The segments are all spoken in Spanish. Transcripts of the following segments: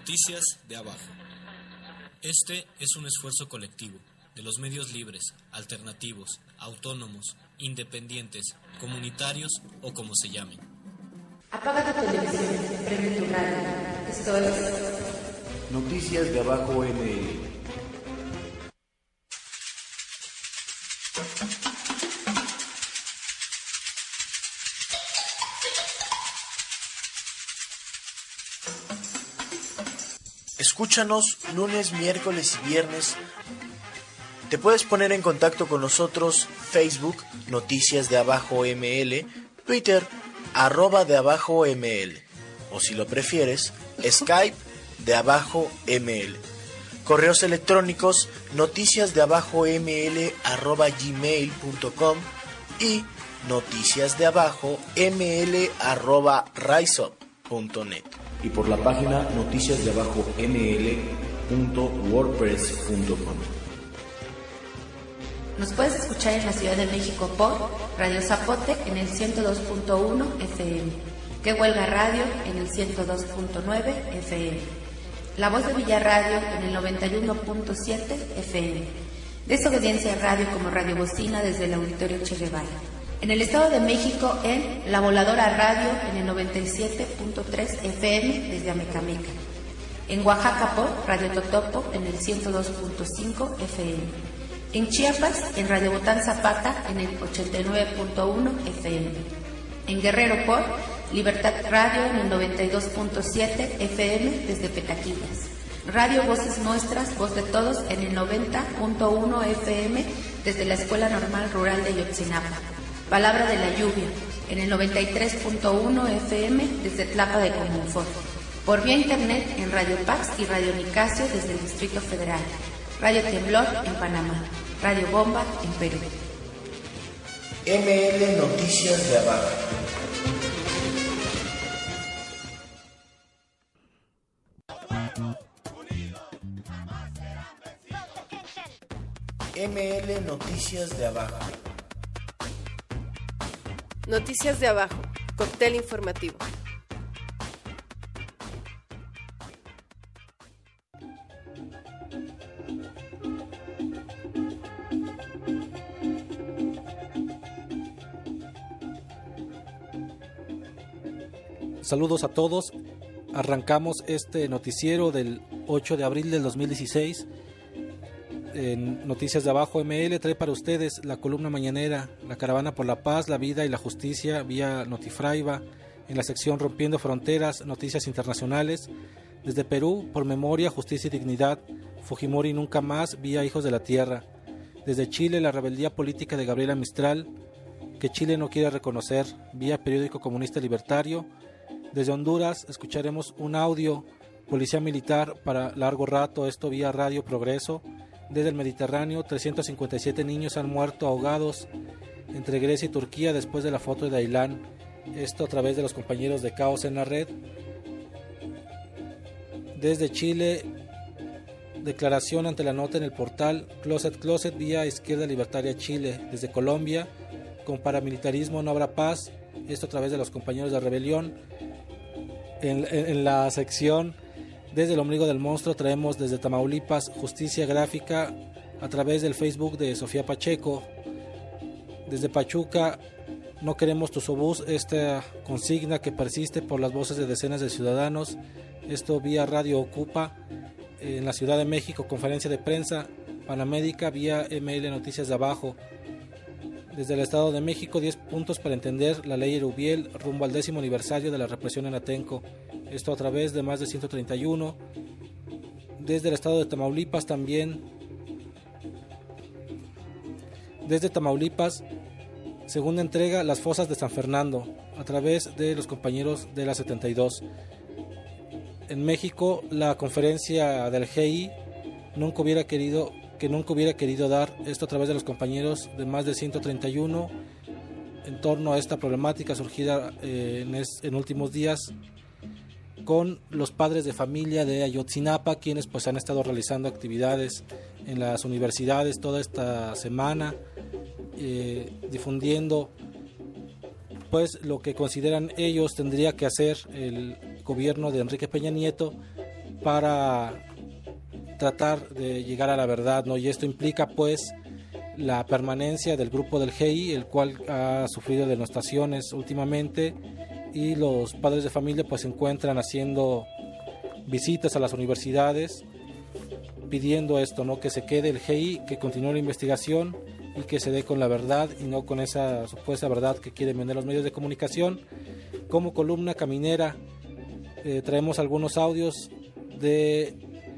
Noticias de abajo. Este es un esfuerzo colectivo de los medios libres, alternativos, autónomos, independientes, comunitarios o como se llamen. Apaga tu televisión, prende tu radio. Esto es Noticias de abajo ML. Escúchanos lunes, miércoles y viernes. Te puedes poner en contacto con nosotros Facebook, Noticias de Abajo ML, Twitter, @de Abajo ML, o si lo prefieres, Skype de Abajo ML. Correos electrónicos noticiasdeabajoml@gmail.com y noticiasdeabajoml@riseup.net. Y por la página noticiasdeabajoml.wordpress.com. Nos puedes escuchar en la Ciudad de México por Radio Zapote en el 102.1 FM, Que Huelga Radio en el 102.9 FM, La Voz de Villarradio en el 91.7 FM, Desobediencia Radio como Radio Bocina desde el Auditorio Che Guevara. En el Estado de México en La Voladora Radio en el 97.3 FM desde Amecameca. En Oaxaca por Radio Totopo en el 102.5 FM. En Chiapas en Radio Botán Zapata en el 89.1 FM. En Guerrero por Libertad Radio en el 92.7 FM desde Petaquillas. Radio Voces Nuestras, Voz de Todos en el 90.1 FM desde la Escuela Normal Rural de Ayotzinapa. Palabra de la Lluvia, en el 93.1 FM desde Tlapa de Comonfort. Por vía internet en Radio Pax y Radio Nicasio desde el Distrito Federal. Radio Temblor en Panamá. Radio Bomba en Perú. ML Noticias de Abajo. ML Noticias de Abajo. Noticias de Abajo, cóctel informativo. Saludos a todos. Arrancamos este noticiero del 8 de abril del 2016. En Noticias de Abajo ML trae para ustedes la columna mañanera, la caravana por la paz, la vida y la justicia vía Notifraiva, en la sección Rompiendo Fronteras, noticias internacionales. Desde Perú, por memoria, justicia y dignidad, Fujimori nunca más, vía Hijos de la Tierra. Desde Chile, la rebeldía política de Gabriela Mistral, que Chile no quiere reconocer, vía Periódico Comunista Libertario. Desde Honduras, escucharemos un audio, policía militar para largo rato, esto vía Radio Progreso. Desde el Mediterráneo, 357 niños han muerto ahogados entre Grecia y Turquía después de la foto de Ailán. Esto a través de los compañeros de Caos en la Red. Desde Chile, declaración ante la nota en el portal Closet vía Izquierda Libertaria Chile. Desde Colombia, con paramilitarismo no habrá paz. Esto a través de los compañeros de Rebelión. En la sección Desde el Ombligo del Monstruo traemos desde Tamaulipas justicia gráfica a través del Facebook de Sofía Pacheco. Desde Pachuca, no queremos tus obús, esta consigna que persiste por las voces de decenas de ciudadanos. Esto vía Radio Ocupa. En la Ciudad de México, conferencia de prensa Panamédica vía ML Noticias de Abajo. Desde el Estado de México, 10 puntos para entender la ley Erubiel rumbo al 10º aniversario de la represión en Atenco. Esto a través de más de 131. Desde el Estado de Tamaulipas también. Desde Tamaulipas, segunda entrega, las fosas de San Fernando, a través de los compañeros de la 72. En México, la conferencia del GI nunca hubiera querido dar, esto a través de los compañeros de más de 131, en torno a esta problemática surgida en últimos días con los padres de familia de Ayotzinapa, quienes pues han estado realizando actividades en las universidades toda esta semana, difundiendo pues lo que consideran ellos tendría que hacer el gobierno de Enrique Peña Nieto para tratar de llegar a la verdad, ¿no? Y esto implica pues la permanencia del grupo del GEI, el cual ha sufrido denostaciones últimamente, y los padres de familia pues se encuentran haciendo visitas a las universidades pidiendo esto, ¿no? Que se quede el GEI, que continúe la investigación y que se dé con la verdad y no con esa supuesta verdad que quieren vender los medios de comunicación. Como columna caminera traemos algunos audios de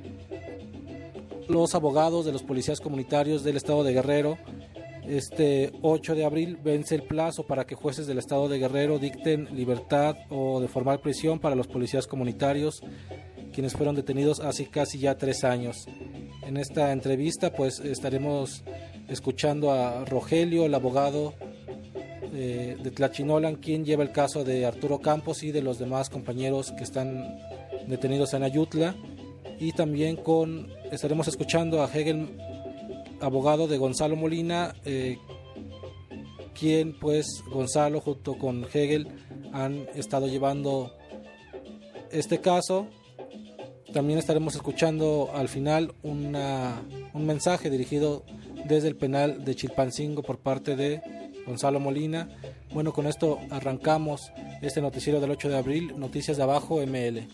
los abogados de los policías comunitarios del estado de Guerrero. Este 8 de abril vence el plazo para que jueces del estado de Guerrero dicten libertad o de formal prisión para los policías comunitarios, quienes fueron detenidos hace casi ya 3 años. En esta entrevista pues estaremos escuchando a Rogelio, el abogado de Tlachinolan, quien lleva el caso de Arturo Campos y de los demás compañeros que están detenidos en Ayutla. Y también estaremos escuchando a Hegel, abogado de Gonzalo Molina, quien pues Gonzalo junto con Hegel han estado llevando este caso. También estaremos escuchando al final un mensaje dirigido desde el penal de Chilpancingo por parte de Gonzalo Molina. Bueno, con esto arrancamos este noticiero del 8 de abril, Noticias de Abajo ML.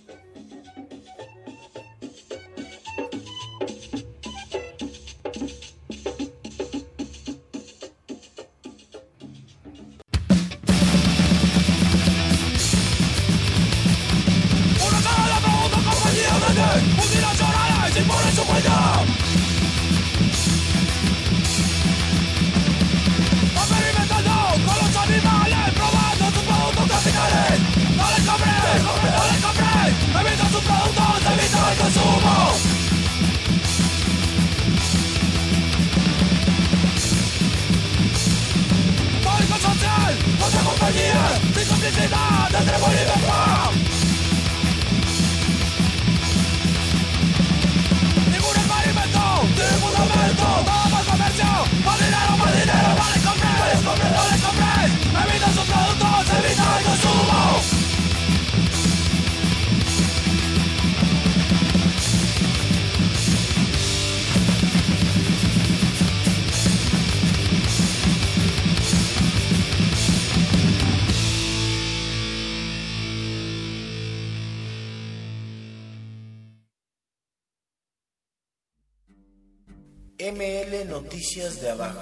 ML Noticias de Abajo.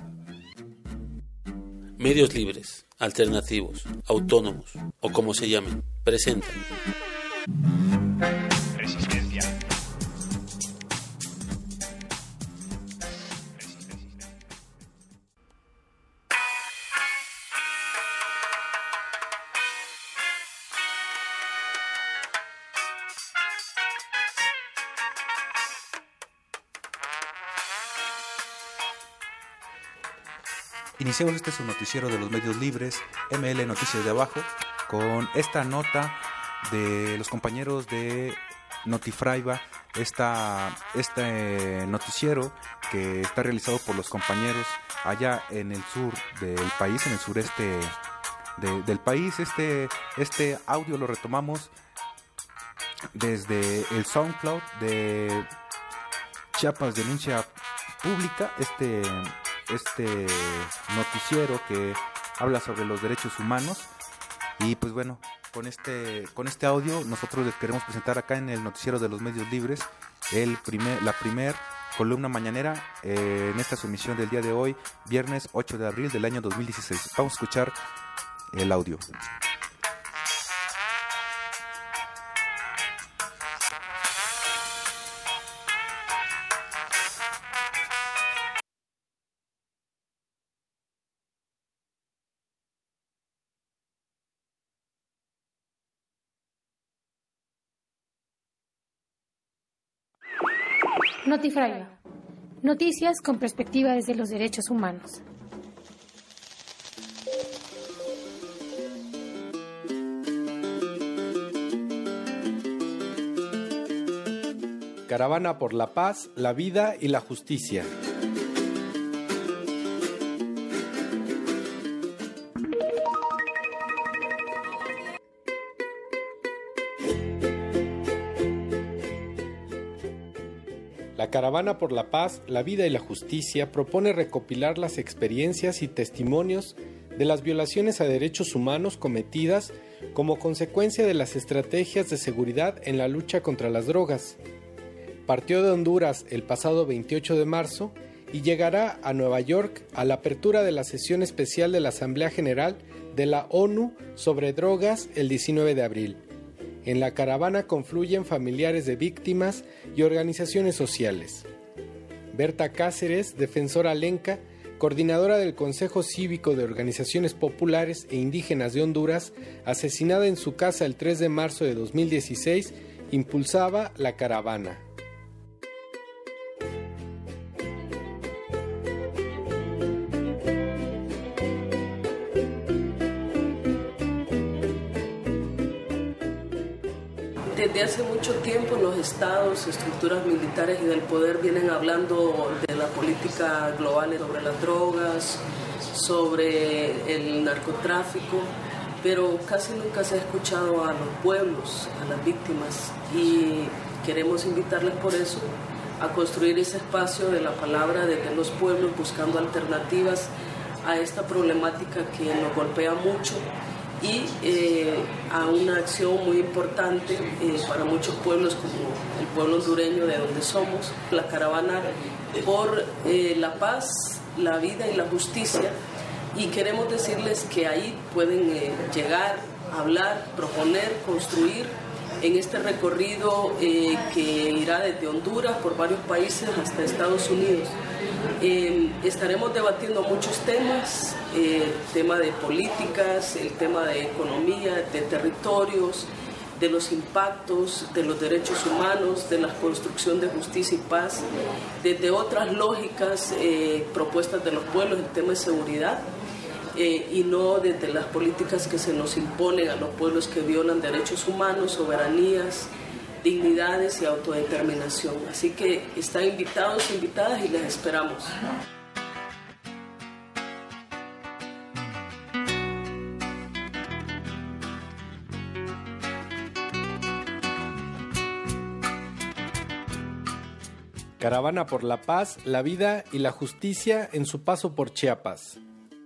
Medios libres, alternativos, autónomos o como se llamen, presentan Resistencia. Iniciamos este su noticiero de los medios libres, ML Noticias de Abajo, con esta nota de los compañeros de Notifraiba, este noticiero que está realizado por los compañeros allá en el sur del país, en el sureste del país. Este audio lo retomamos desde el SoundCloud de Chiapas Denuncia Pública, este noticiero que habla sobre los derechos humanos. Y pues bueno, con este audio nosotros les queremos presentar acá en el noticiero de los medios libres la primer columna mañanera en esta su emisión del día de hoy, viernes 8 de abril del año 2016. Vamos a escuchar el audio. Notifraiba. Noticias con perspectiva desde los derechos humanos. Caravana por la paz, la vida y la justicia. La Caravana por la Paz, la Vida y la Justicia propone recopilar las experiencias y testimonios de las violaciones a derechos humanos cometidas como consecuencia de las estrategias de seguridad en la lucha contra las drogas. Partió de Honduras el pasado 28 de marzo y llegará a Nueva York a la apertura de la sesión especial de la Asamblea General de la ONU sobre drogas el 19 de abril. En la caravana confluyen familiares de víctimas y organizaciones sociales. Berta Cáceres, defensora lenca, coordinadora del Consejo Cívico de Organizaciones Populares e Indígenas de Honduras, asesinada en su casa el 3 de marzo de 2016, impulsaba la caravana. Desde hace mucho tiempo los estados, estructuras militares y del poder vienen hablando de la política global sobre las drogas, sobre el narcotráfico, pero casi nunca se ha escuchado a los pueblos, a las víctimas, y queremos invitarles por eso a construir ese espacio de la palabra desde los pueblos, buscando alternativas a esta problemática que nos golpea mucho, y a una acción muy importante para muchos pueblos como el pueblo hondureño de donde somos, la caravana por la paz, la vida y la justicia, y queremos decirles que ahí pueden llegar, hablar, proponer, construir en este recorrido que irá desde Honduras por varios países hasta Estados Unidos. Estaremos debatiendo muchos temas, tema de políticas, el tema de economía, de territorios, de los impactos de los derechos humanos, de la construcción de justicia y paz, desde otras lógicas propuestas de los pueblos, el tema de seguridad, y no desde las políticas que se nos imponen a los pueblos que violan derechos humanos, soberanías, dignidades y autodeterminación. Así que están invitados, invitadas y les esperamos. Caravana por la Paz, la Vida y la Justicia en su paso por Chiapas.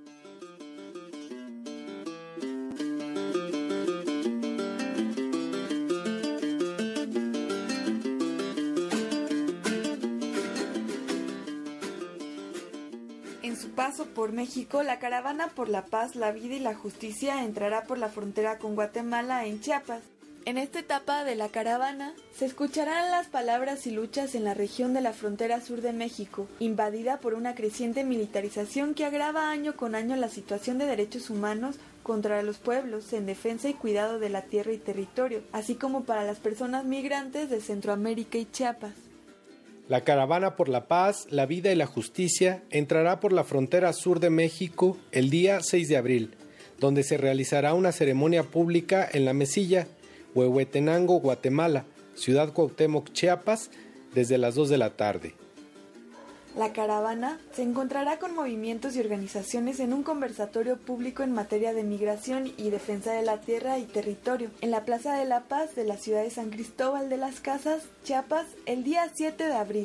En su paso por México, la Caravana por la Paz, la Vida y la Justicia entrará por la frontera con Guatemala en Chiapas. En esta etapa de la caravana se escucharán las palabras y luchas en la región de la frontera sur de México, invadida por una creciente militarización que agrava año con año la situación de derechos humanos contra los pueblos en defensa y cuidado de la tierra y territorio, así como para las personas migrantes de Centroamérica y Chiapas. La Caravana por la Paz, la Vida y la Justicia entrará por la frontera sur de México el día 6 de abril, donde se realizará una ceremonia pública en La Mesilla, Huehuetenango, Guatemala, Ciudad Cuauhtémoc, Chiapas, desde las 2 de la tarde. La caravana se encontrará con movimientos y organizaciones en un conversatorio público en materia de migración y defensa de la tierra y territorio, en la Plaza de la Paz de la ciudad de San Cristóbal de las Casas, Chiapas, el día 7 de abril.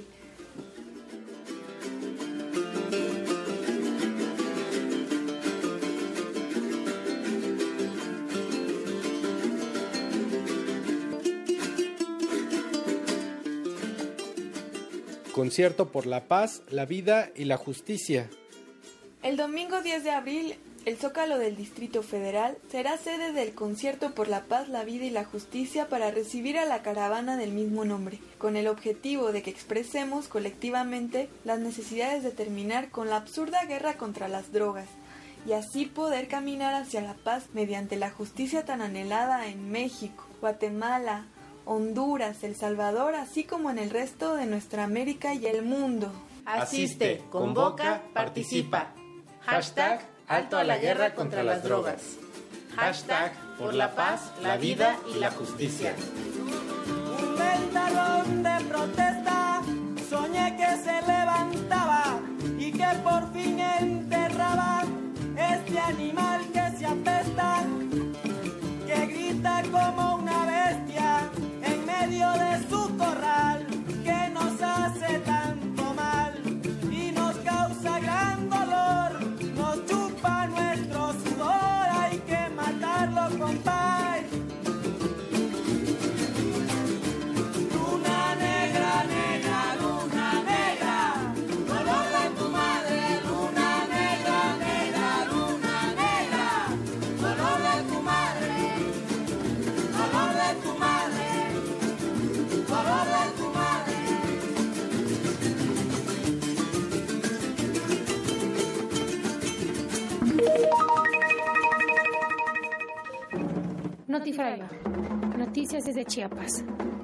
Concierto por la Paz, la Vida y la Justicia. El domingo 10 de abril, el Zócalo del Distrito Federal será sede del Concierto por la Paz, la Vida y la Justicia para recibir a la caravana del mismo nombre, con el objetivo de que expresemos colectivamente las necesidades de terminar con la absurda guerra contra las drogas y así poder caminar hacia la paz mediante la justicia tan anhelada en México, Guatemala, Honduras, El Salvador, así como en el resto de nuestra América y el mundo. Asiste, convoca, participa. Hashtag Alto a la guerra contra las drogas. Hashtag por la paz, la vida y la justicia. Un ventarrón de protesta, soñé que se levantaba y que por fin enterraba este animal que se apesta, que grita como una bestia en medio de su corral, que nos hace Notifragua. Noticias desde Chiapas.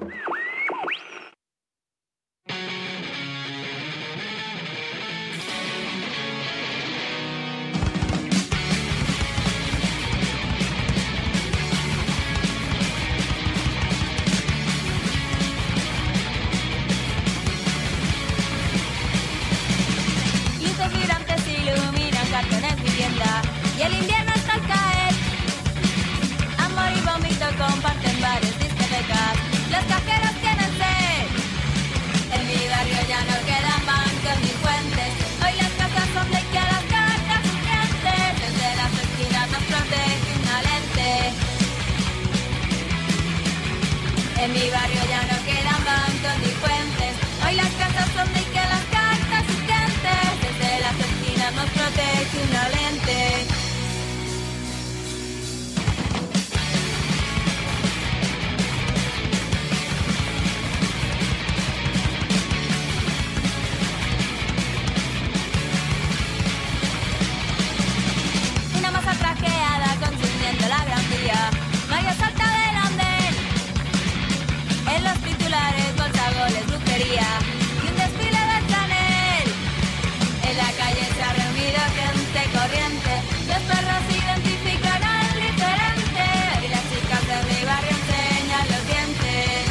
Y el invierno está al caer. Amor y vómito comparten varias discotecas. Los cajeros tienen sed. En mi barrio ya no quedan bancos ni fuentes. Hoy las casas son de que a las cartas urgentes. Desde las esquinas nos protege una lente. En mi barrio ya no quedan bancos ni fuentes. Hoy las casas son de que a las cartas urgentes. Desde las esquinas nos protege una lente. Consumiendo la Gran Vía, Maya salta del andén. En los titulares, bolsagoles, brujería y un desfile de Chanel. En la calle se ha reunido gente corriente. Los perros identifican al diferente. Y las chicas de mi barrio enseñan los dientes.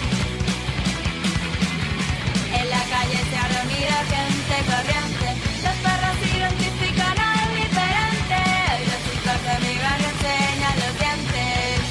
En la calle se ha reunido gente corriente. Los perros identifican al diferente. Y los chicos de mi barrio enseñan los dientes.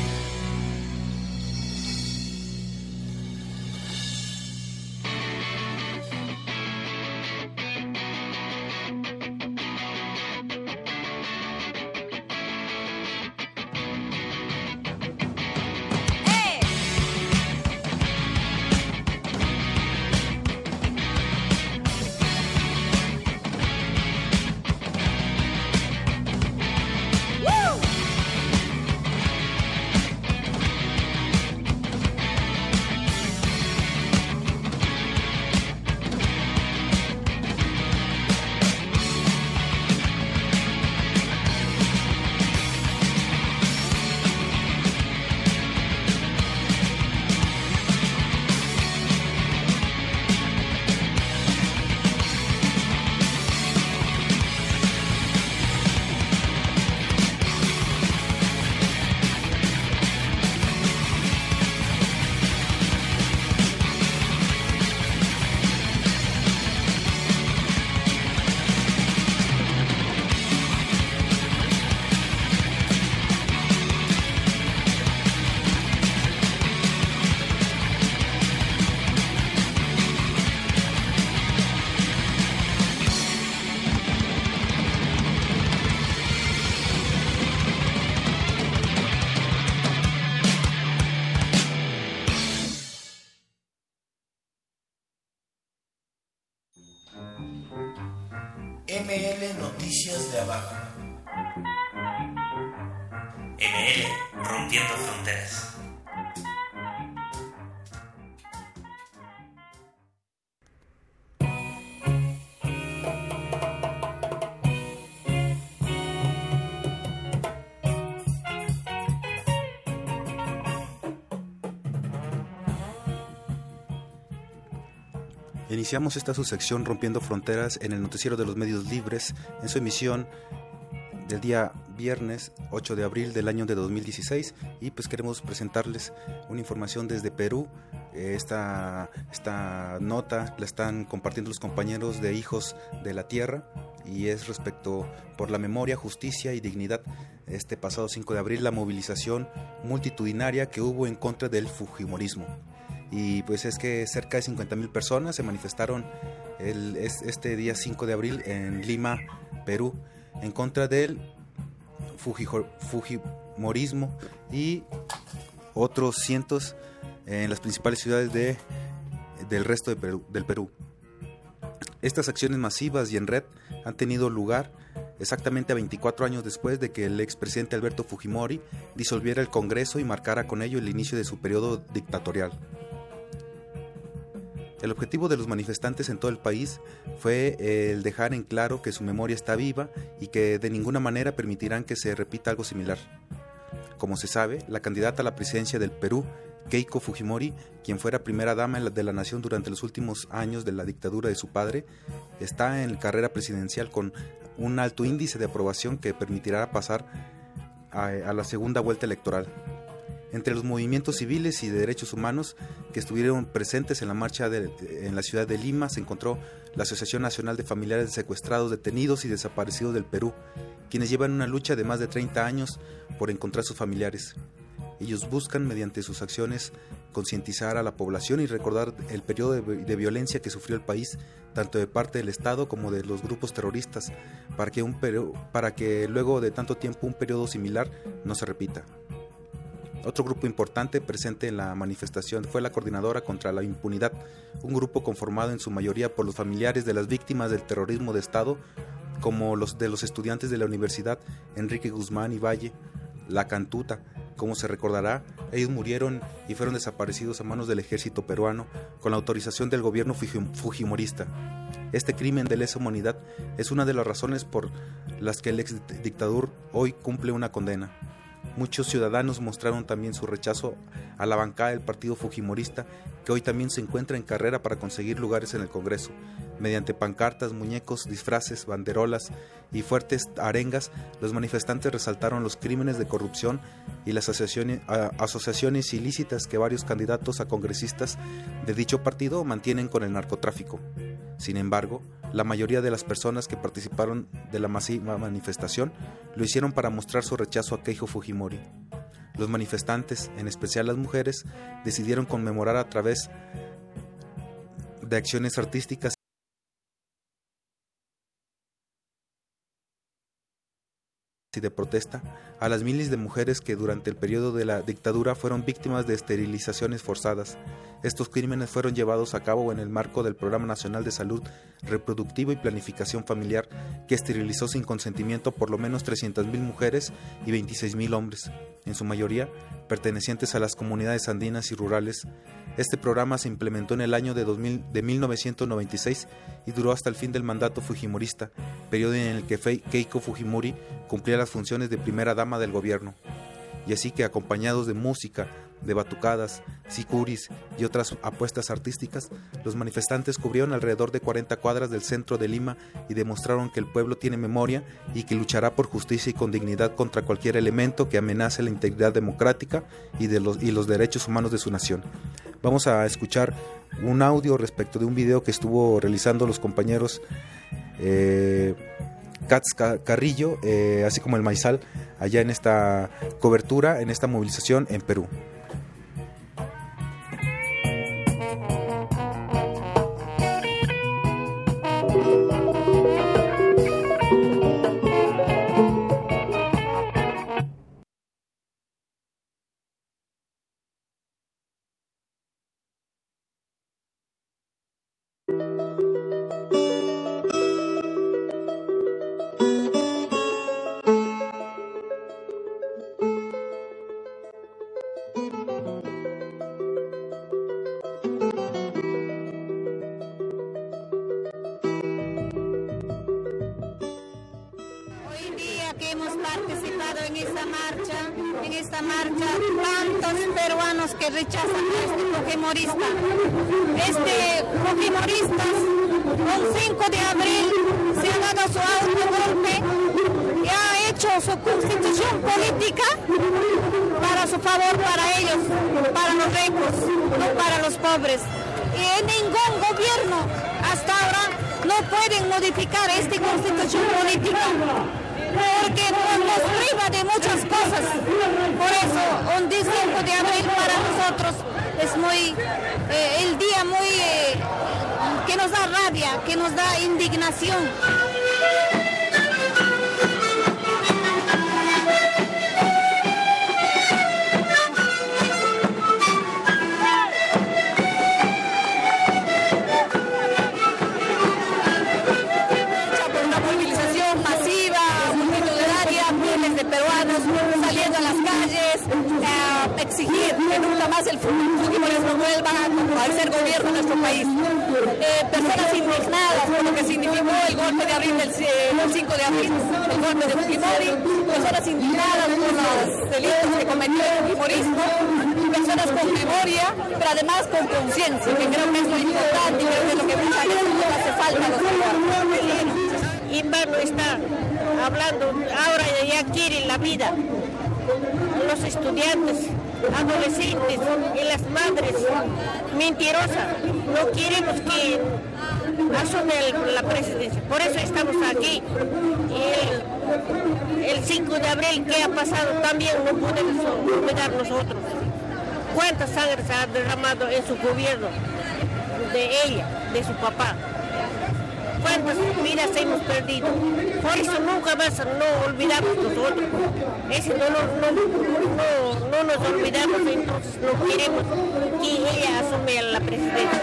ML Noticias de Abajo. ML Rompiendo Fronteras. Iniciamos esta subsección Rompiendo Fronteras en el Noticiero de los Medios Libres en su emisión del día viernes 8 de abril del año de 2016 y pues queremos presentarles una información desde Perú. Esta nota la están compartiendo los compañeros de Hijos de la Tierra y es respecto por la memoria, justicia y dignidad. Este pasado 5 de abril la movilización multitudinaria que hubo en contra del fujimorismo. Y pues es que cerca de 50,000 personas se manifestaron este día 5 de abril en Lima, Perú, en contra del fujimorismo y otros cientos en las principales ciudades del resto del Perú. Estas acciones masivas y en red han tenido lugar exactamente a 24 años después de que el expresidente Alberto Fujimori disolviera el Congreso y marcara con ello el inicio de su periodo dictatorial. El objetivo de los manifestantes en todo el país fue el dejar en claro que su memoria está viva y que de ninguna manera permitirán que se repita algo similar. Como se sabe, la candidata a la presidencia del Perú, Keiko Fujimori, quien fuera primera dama de la nación durante los últimos años de la dictadura de su padre, está en carrera presidencial con un alto índice de aprobación que permitirá pasar a la segunda vuelta electoral. Entre los movimientos civiles y de derechos humanos que estuvieron presentes en la marcha en la ciudad de Lima se encontró la Asociación Nacional de Familiares de Secuestrados, Detenidos y Desaparecidos del Perú, quienes llevan una lucha de más de 30 años por encontrar sus familiares. Ellos buscan, mediante sus acciones, concientizar a la población y recordar el periodo de violencia que sufrió el país, tanto de parte del Estado como de los grupos terroristas, para que luego de tanto tiempo un periodo similar no se repita. Otro grupo importante presente en la manifestación fue la Coordinadora contra la Impunidad, un grupo conformado en su mayoría por los familiares de las víctimas del terrorismo de Estado, como los de los estudiantes de la Universidad Enrique Guzmán y Valle, la Cantuta. Como se recordará, ellos murieron y fueron desaparecidos a manos del ejército peruano con la autorización del gobierno fujimorista. Este crimen de lesa humanidad es una de las razones por las que el ex dictador hoy cumple una condena. Muchos ciudadanos mostraron también su rechazo a la bancada del partido fujimorista, que hoy también se encuentra en carrera para conseguir lugares en el Congreso. Mediante pancartas, muñecos, disfraces, banderolas y fuertes arengas, los manifestantes resaltaron los crímenes de corrupción y las asociaciones ilícitas que varios candidatos a congresistas de dicho partido mantienen con el narcotráfico. Sin embargo, la mayoría de las personas que participaron de la masiva manifestación lo hicieron para mostrar su rechazo a Keiko Fujimori. Los manifestantes, en especial las mujeres, decidieron conmemorar a través de acciones artísticas y de protesta a las miles de mujeres que durante el periodo de la dictadura fueron víctimas de esterilizaciones forzadas. Estos crímenes fueron llevados a cabo en el marco del Programa Nacional de Salud Reproductiva y Planificación Familiar, que esterilizó sin consentimiento por lo menos 300,000 mujeres y 26,000 hombres, en su mayoría pertenecientes a las comunidades andinas y rurales. Este programa se implementó en el año de 1996 y duró hasta el fin del mandato fujimorista, periodo en el que Keiko Fujimori cumplía las funciones de primera dama del gobierno. Y así que, acompañados de música, de batucadas, sicuris y otras apuestas artísticas, los manifestantes cubrieron alrededor de 40 cuadras del centro de Lima y demostraron que el pueblo tiene memoria y que luchará por justicia y con dignidad contra cualquier elemento que amenace la integridad democrática y los derechos humanos de su nación. Vamos a escuchar un audio respecto de un video que estuvo realizando los compañeros Katz Carrillo, así como el Maizal, allá en esta cobertura, en esta movilización en Perú. Rechazan a este fujimorista. Este fujimorista, el 5 de abril, se ha dado su autogolpe y ha hecho su constitución política para su favor, para ellos, para los ricos, no para los pobres. Y ningún gobierno hasta ahora no puede modificar esta constitución política, porque nos priva de muchas cosas. Por eso, un 5 de abril para nosotros es el día que nos da rabia, que nos da indignación. Exigir que nunca más el fujimorismo vuelva a ser gobierno en nuestro país. Personas indignadas por lo que significó el golpe de abril del 5 de abril, el golpe de Fujimori, personas indignadas por los delitos que cometió el fujimorismo, personas con memoria, pero además con conciencia, que creo que es lo importante y creo que es lo que muchas veces nos hace falta a los ciudadanos. Invano está hablando, ahora ya quieren la vida. Los estudiantes, adolescentes y las madres mentirosas, no queremos que asume la presidencia. Por eso estamos aquí. El 5 de abril que ha pasado también no podemos olvidar nosotros. ¿Cuánta sangre se ha derramado en su gobierno? De ella, de su papá. ¿Cuántas vidas hemos perdido? Por eso nunca más no olvidamos nosotros. Ese no nos olvidamos, entonces no queremos que ella asume la presidencia.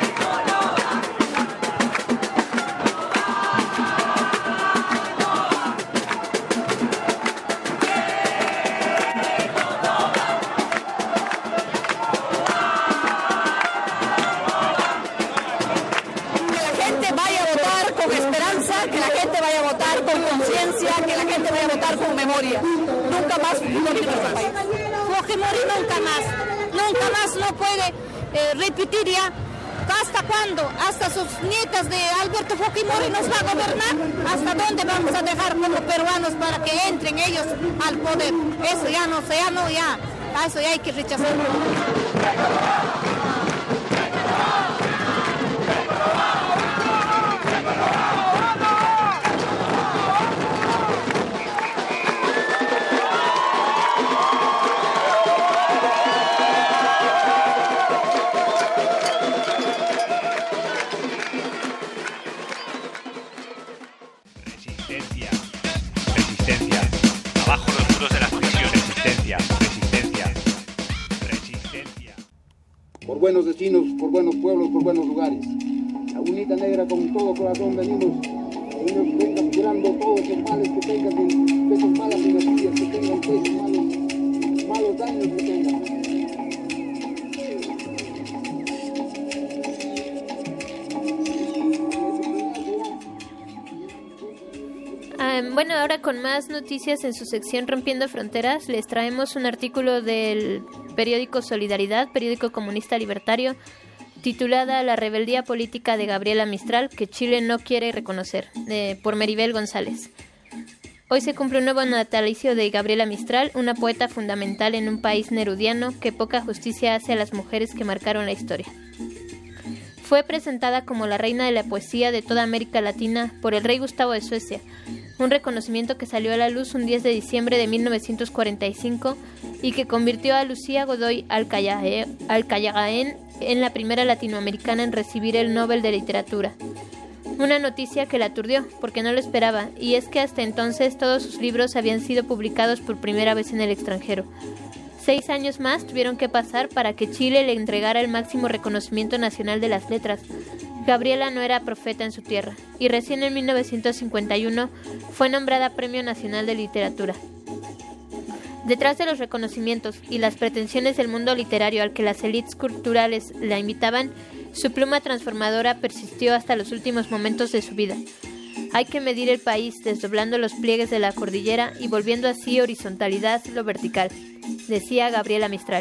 Que la gente vaya a votar con conciencia, que la gente vaya a votar con memoria. Nunca más Fujimori en nuestro país. Fujimori nunca más no puede repetir ya. ¿Hasta cuándo? ¿Hasta sus nietas de Alberto Fujimori nos va a gobernar? ¿Hasta dónde vamos a dejar como peruanos para que entren ellos al poder? Eso ya no, eso ya hay que rechazarlo. Por buenos destinos, por buenos pueblos, por buenos lugares. La unita negra con todo corazón venimos curando todos esos males que tengan, esas malas energías que tengan, esos malos daños que tengan. Bueno, ahora con más noticias en su sección Rompiendo Fronteras, les traemos un artículo del periódico Solidaridad, periódico comunista libertario, titulada La rebeldía política de Gabriela Mistral, que Chile no quiere reconocer, por Meribel González. Hoy se cumple un nuevo natalicio de Gabriela Mistral, una poeta fundamental en un país nerudiano que poca justicia hace a las mujeres que marcaron la historia. Fue presentada como la reina de la poesía de toda América Latina por el rey Gustavo de Suecia, un reconocimiento que salió a la luz un 10 de diciembre de 1945 y que convirtió a Lucía Godoy Alcayahaén en la primera latinoamericana en recibir el Nobel de Literatura. Una noticia que la aturdió, porque no lo esperaba, y es que hasta entonces todos sus libros habían sido publicados por primera vez en el extranjero. 6 años más tuvieron que pasar para que Chile le entregara el máximo reconocimiento nacional de las letras. Gabriela no era profeta en su tierra, y recién en 1951 fue nombrada Premio Nacional de Literatura. Detrás de los reconocimientos y las pretensiones del mundo literario al que las élites culturales la invitaban, su pluma transformadora persistió hasta los últimos momentos de su vida. Hay que medir el país desdoblando los pliegues de la cordillera y volviendo así horizontalidad lo vertical, decía Gabriela Mistral.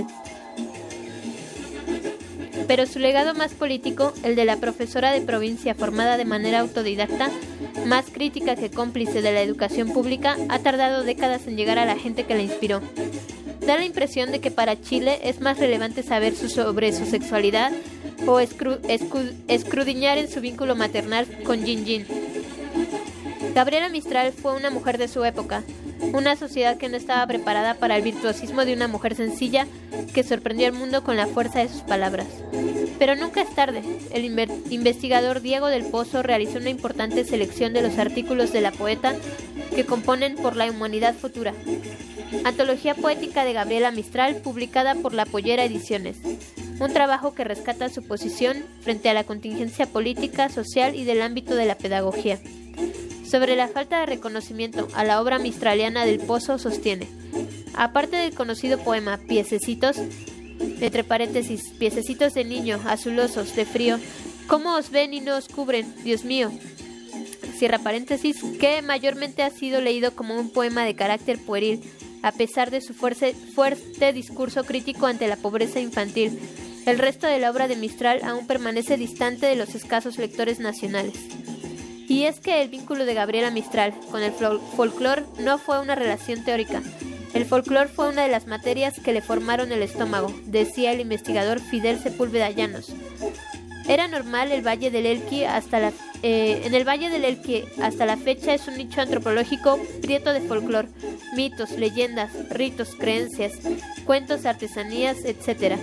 Pero su legado más político, el de la profesora de provincia formada de manera autodidacta, más crítica que cómplice de la educación pública, ha tardado décadas en llegar a la gente que la inspiró. Da la impresión de que para Chile es más relevante saber sobre su sexualidad o escudriñar en su vínculo maternal con Gin. Gabriela Mistral fue una mujer de su época, una sociedad que no estaba preparada para el virtuosismo de una mujer sencilla que sorprendió al mundo con la fuerza de sus palabras. Pero nunca es tarde. El investigador Diego del Pozo realizó una importante selección de los artículos de la poeta que componen Por la Humanidad Futura, antología poética de Gabriela Mistral publicada por La Pollera Ediciones, un trabajo que rescata su posición frente a la contingencia política, social y del ámbito de la pedagogía. Sobre la falta de reconocimiento a la obra mistraliana del Pozo sostiene: aparte del conocido poema Piececitos, entre paréntesis, piececitos de niño, azulosos, de frío, ¿cómo os ven y no os cubren? Dios mío. Cierra paréntesis, que mayormente ha sido leído como un poema de carácter pueril, a pesar de su fuerte discurso crítico ante la pobreza infantil. El resto de la obra de Mistral aún permanece distante de los escasos lectores nacionales. Y es que el vínculo de Gabriela Mistral con el folclore no fue una relación teórica. El folclore fue una de las materias que le formaron el estómago, decía el investigador Fidel Sepúlveda Llanos. Era normal el Valle del Elqui en el Valle del Elqui hasta la fecha es un nicho antropológico prieto de folclore, mitos, leyendas, ritos, creencias, cuentos, artesanías, etc.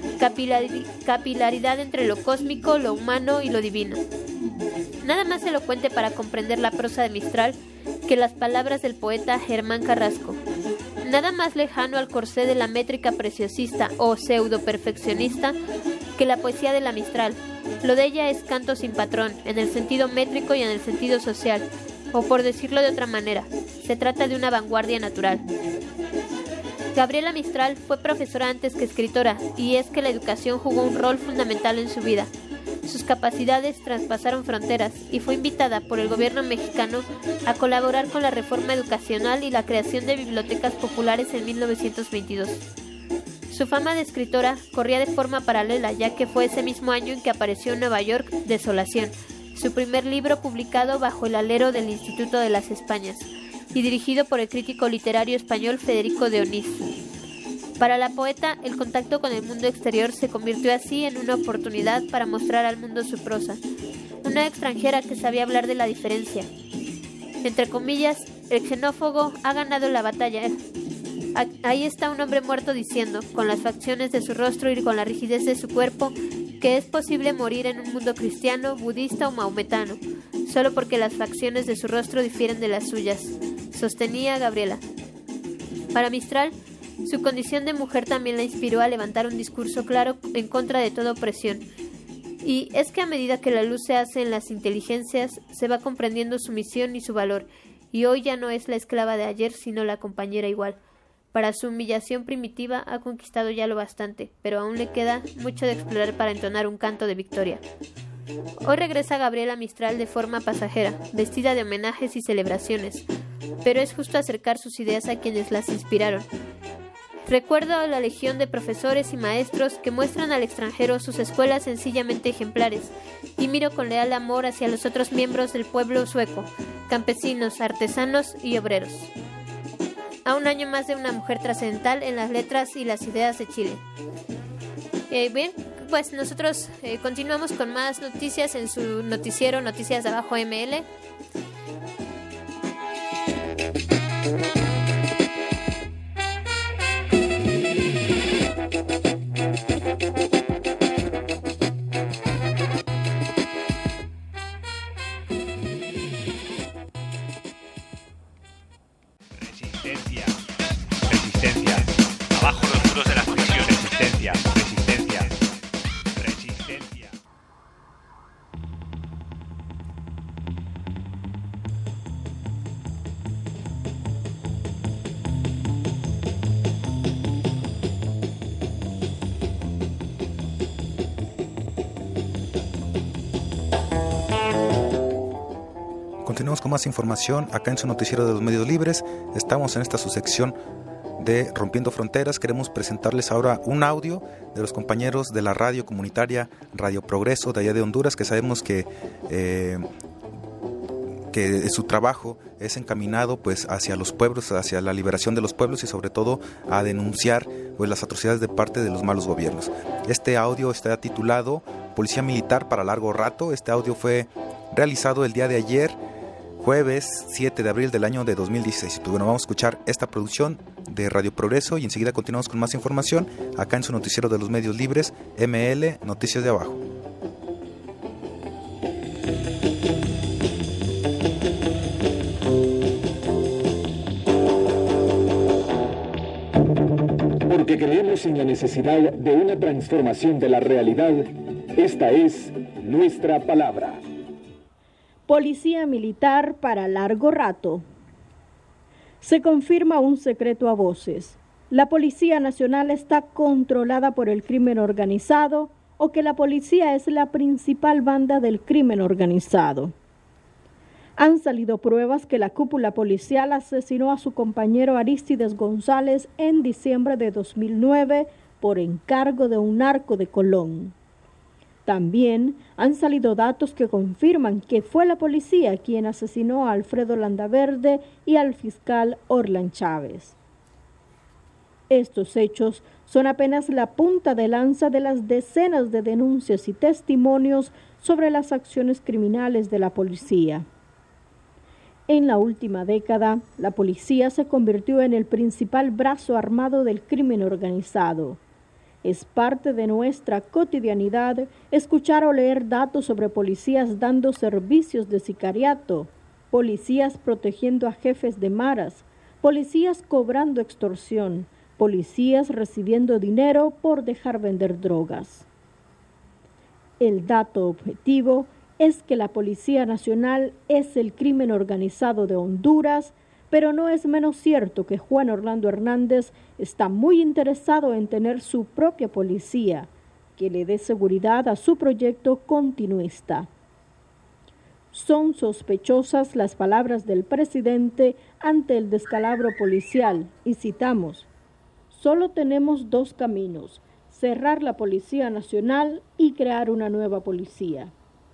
Capilaridad entre lo cósmico, lo humano y lo divino. Nada más elocuente para comprender la prosa de Mistral que las palabras del poeta Germán Carrasco. Nada más lejano al corsé de la métrica preciosista o pseudo-perfeccionista que la poesía de la Mistral. Lo de ella es canto sin patrón, en el sentido métrico y en el sentido social, o por decirlo de otra manera, se trata de una vanguardia natural. Gabriela Mistral fue profesora antes que escritora, y es que la educación jugó un rol fundamental en su vida. Sus capacidades traspasaron fronteras y fue invitada por el gobierno mexicano a colaborar con la reforma educacional y la creación de bibliotecas populares en 1922. Su fama de escritora corría de forma paralela, ya que fue ese mismo año en que apareció en Nueva York Desolación, su primer libro publicado bajo el alero del Instituto de las Españas y dirigido por el crítico literario español Federico de Onís. Para la poeta, el contacto con el mundo exterior se convirtió así en una oportunidad para mostrar al mundo su prosa. Una extranjera que sabía hablar de la diferencia. Entre comillas, el xenófobo ha ganado la batalla. Ahí está un hombre muerto diciendo, con las facciones de su rostro y con la rigidez de su cuerpo, que es posible morir en un mundo cristiano, budista o maometano, solo porque las facciones de su rostro difieren de las suyas, sostenía Gabriela. Para Mistral, su condición de mujer también la inspiró a levantar un discurso claro en contra de toda opresión. Y es que a medida que la luz se hace en las inteligencias, se va comprendiendo su misión y su valor, y hoy ya no es la esclava de ayer, sino la compañera igual. Para su humillación primitiva ha conquistado ya lo bastante, pero aún le queda mucho de explorar para entonar un canto de victoria. Hoy regresa Gabriela Mistral de forma pasajera, vestida de homenajes y celebraciones, pero es justo acercar sus ideas a quienes las inspiraron. Recuerdo a la legión de profesores y maestros que muestran al extranjero sus escuelas sencillamente ejemplares, y miro con leal amor hacia los otros miembros del pueblo sueco, campesinos, artesanos y obreros. A un año más de una mujer trascendental en las letras y las ideas de Chile. Bien, pues nosotros continuamos con más noticias en su noticiero Noticias de Abajo ML. Resistencia. Resistencia. Abajo los muros de las prisiones. Resistencia. Resistencia. Resistencia. Continuamos con más información acá en su noticiero de los medios libres. Estamos en esta subsección de Rompiendo Fronteras. Queremos presentarles ahora un audio de los compañeros de la radio comunitaria Radio Progreso de allá de Honduras, que sabemos que su trabajo es encaminado pues hacia los pueblos, hacia la liberación de los pueblos y sobre todo a denunciar pues las atrocidades de parte de los malos gobiernos. Este audio está titulado Policía Militar para Largo Rato. Este audio fue realizado el día de ayer, jueves 7 de abril del año de 2016. Pues bueno, vamos a escuchar esta producción de Radio Progreso y enseguida continuamos con más información acá en su noticiero de los medios libres, ML Noticias de Abajo. Porque creemos en la necesidad de una transformación de la realidad, esta es nuestra palabra. Policía Militar para Largo Rato. Se confirma un secreto a voces. la Policía Nacional está controlada por el crimen organizado o que la policía es la principal banda del crimen organizado. Han salido pruebas que la cúpula policial asesinó a su compañero Arístides González en diciembre de 2009 por encargo de un narco de Colón. También han salido datos que confirman que fue la policía quien asesinó a Alfredo Landaverde y al fiscal Orlan Chávez. Estos hechos son apenas la punta de lanza de las decenas de denuncias y testimonios sobre las acciones criminales de la policía. En la última década, la policía se convirtió en el principal brazo armado del crimen organizado. Es parte de nuestra cotidianidad escuchar o leer datos sobre policías dando servicios de sicariato, policías protegiendo a jefes de maras, policías cobrando extorsión, policías recibiendo dinero por dejar vender drogas. El dato objetivo es que la Policía Nacional es el crimen organizado de Honduras, pero no es menos cierto que Juan Orlando Hernández está muy interesado en tener su propia policía, que le dé seguridad a su proyecto continuista. Son sospechosas las palabras del presidente ante el descalabro policial, y citamos: "Solo tenemos dos caminos, cerrar la Policía Nacional y crear una nueva policía".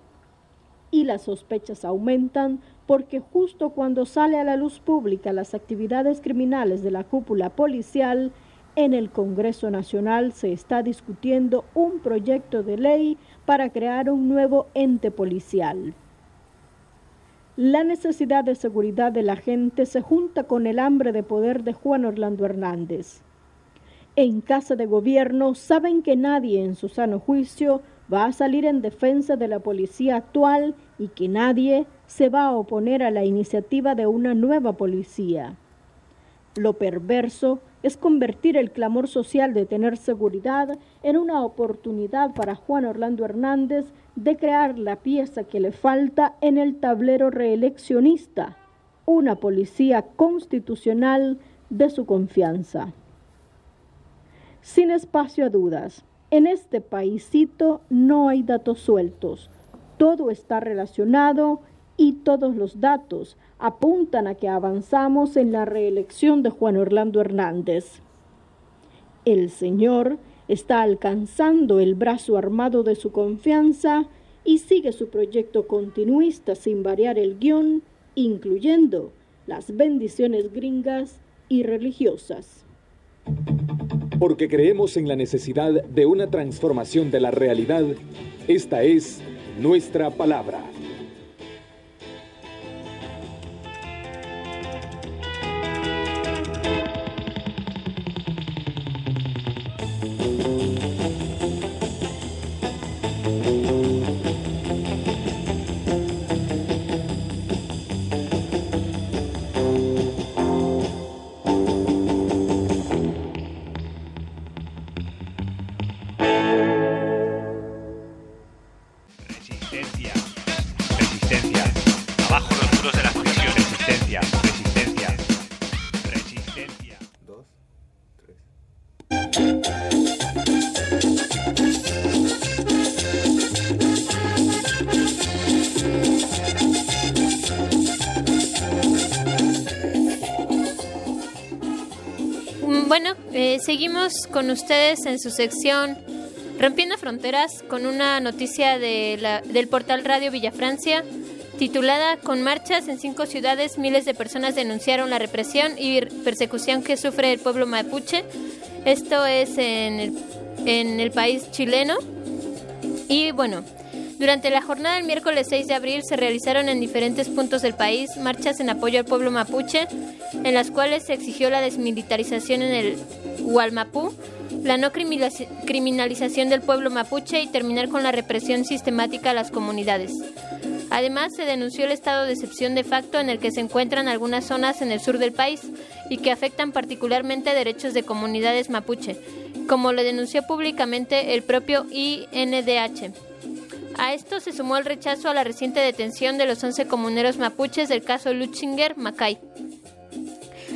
Y las sospechas aumentan porque justo cuando sale a la luz pública las actividades criminales de la cúpula policial, en el Congreso Nacional se está discutiendo un proyecto de ley para crear un nuevo ente policial. La necesidad de seguridad de la gente se junta con el hambre de poder de Juan Orlando Hernández. En Casa de Gobierno saben que nadie en su sano juicio va a salir en defensa de la policía actual y que nadie se va a oponer a la iniciativa de una nueva policía. Lo perverso es convertir el clamor social de tener seguridad en una oportunidad para Juan Orlando Hernández de crear la pieza que le falta en el tablero reeleccionista, una policía constitucional de su confianza. Sin espacio a dudas, en este paisito no hay datos sueltos, todo está relacionado y todos los datos apuntan a que avanzamos en la reelección de Juan Orlando Hernández. El señor está alcanzando el brazo armado de su confianza y sigue su proyecto continuista sin variar el guión, incluyendo las bendiciones gringas y religiosas. Porque creemos en la necesidad de una transformación de la realidad, esta es nuestra palabra. Seguimos con ustedes en su sección Rompiendo Fronteras con una noticia del portal Radio Villafrancia titulada "Con marchas en 5 ciudades, miles de personas denunciaron la represión y persecución que sufre el pueblo mapuche". Esto es en el país chileno. Y bueno, durante la jornada del miércoles 6 de abril se realizaron en diferentes puntos del país marchas en apoyo al pueblo mapuche, en las cuales se exigió la desmilitarización en el Gualmapú, la no criminalización del pueblo mapuche y terminar con la represión sistemática a las comunidades. Además, se denunció el estado de excepción de facto en el que se encuentran algunas zonas en el sur del país y que afectan particularmente derechos de comunidades mapuche, como lo denunció públicamente el propio INDH. A esto se sumó el rechazo a la reciente detención de los 11 comuneros mapuches del caso Luchinger Macay.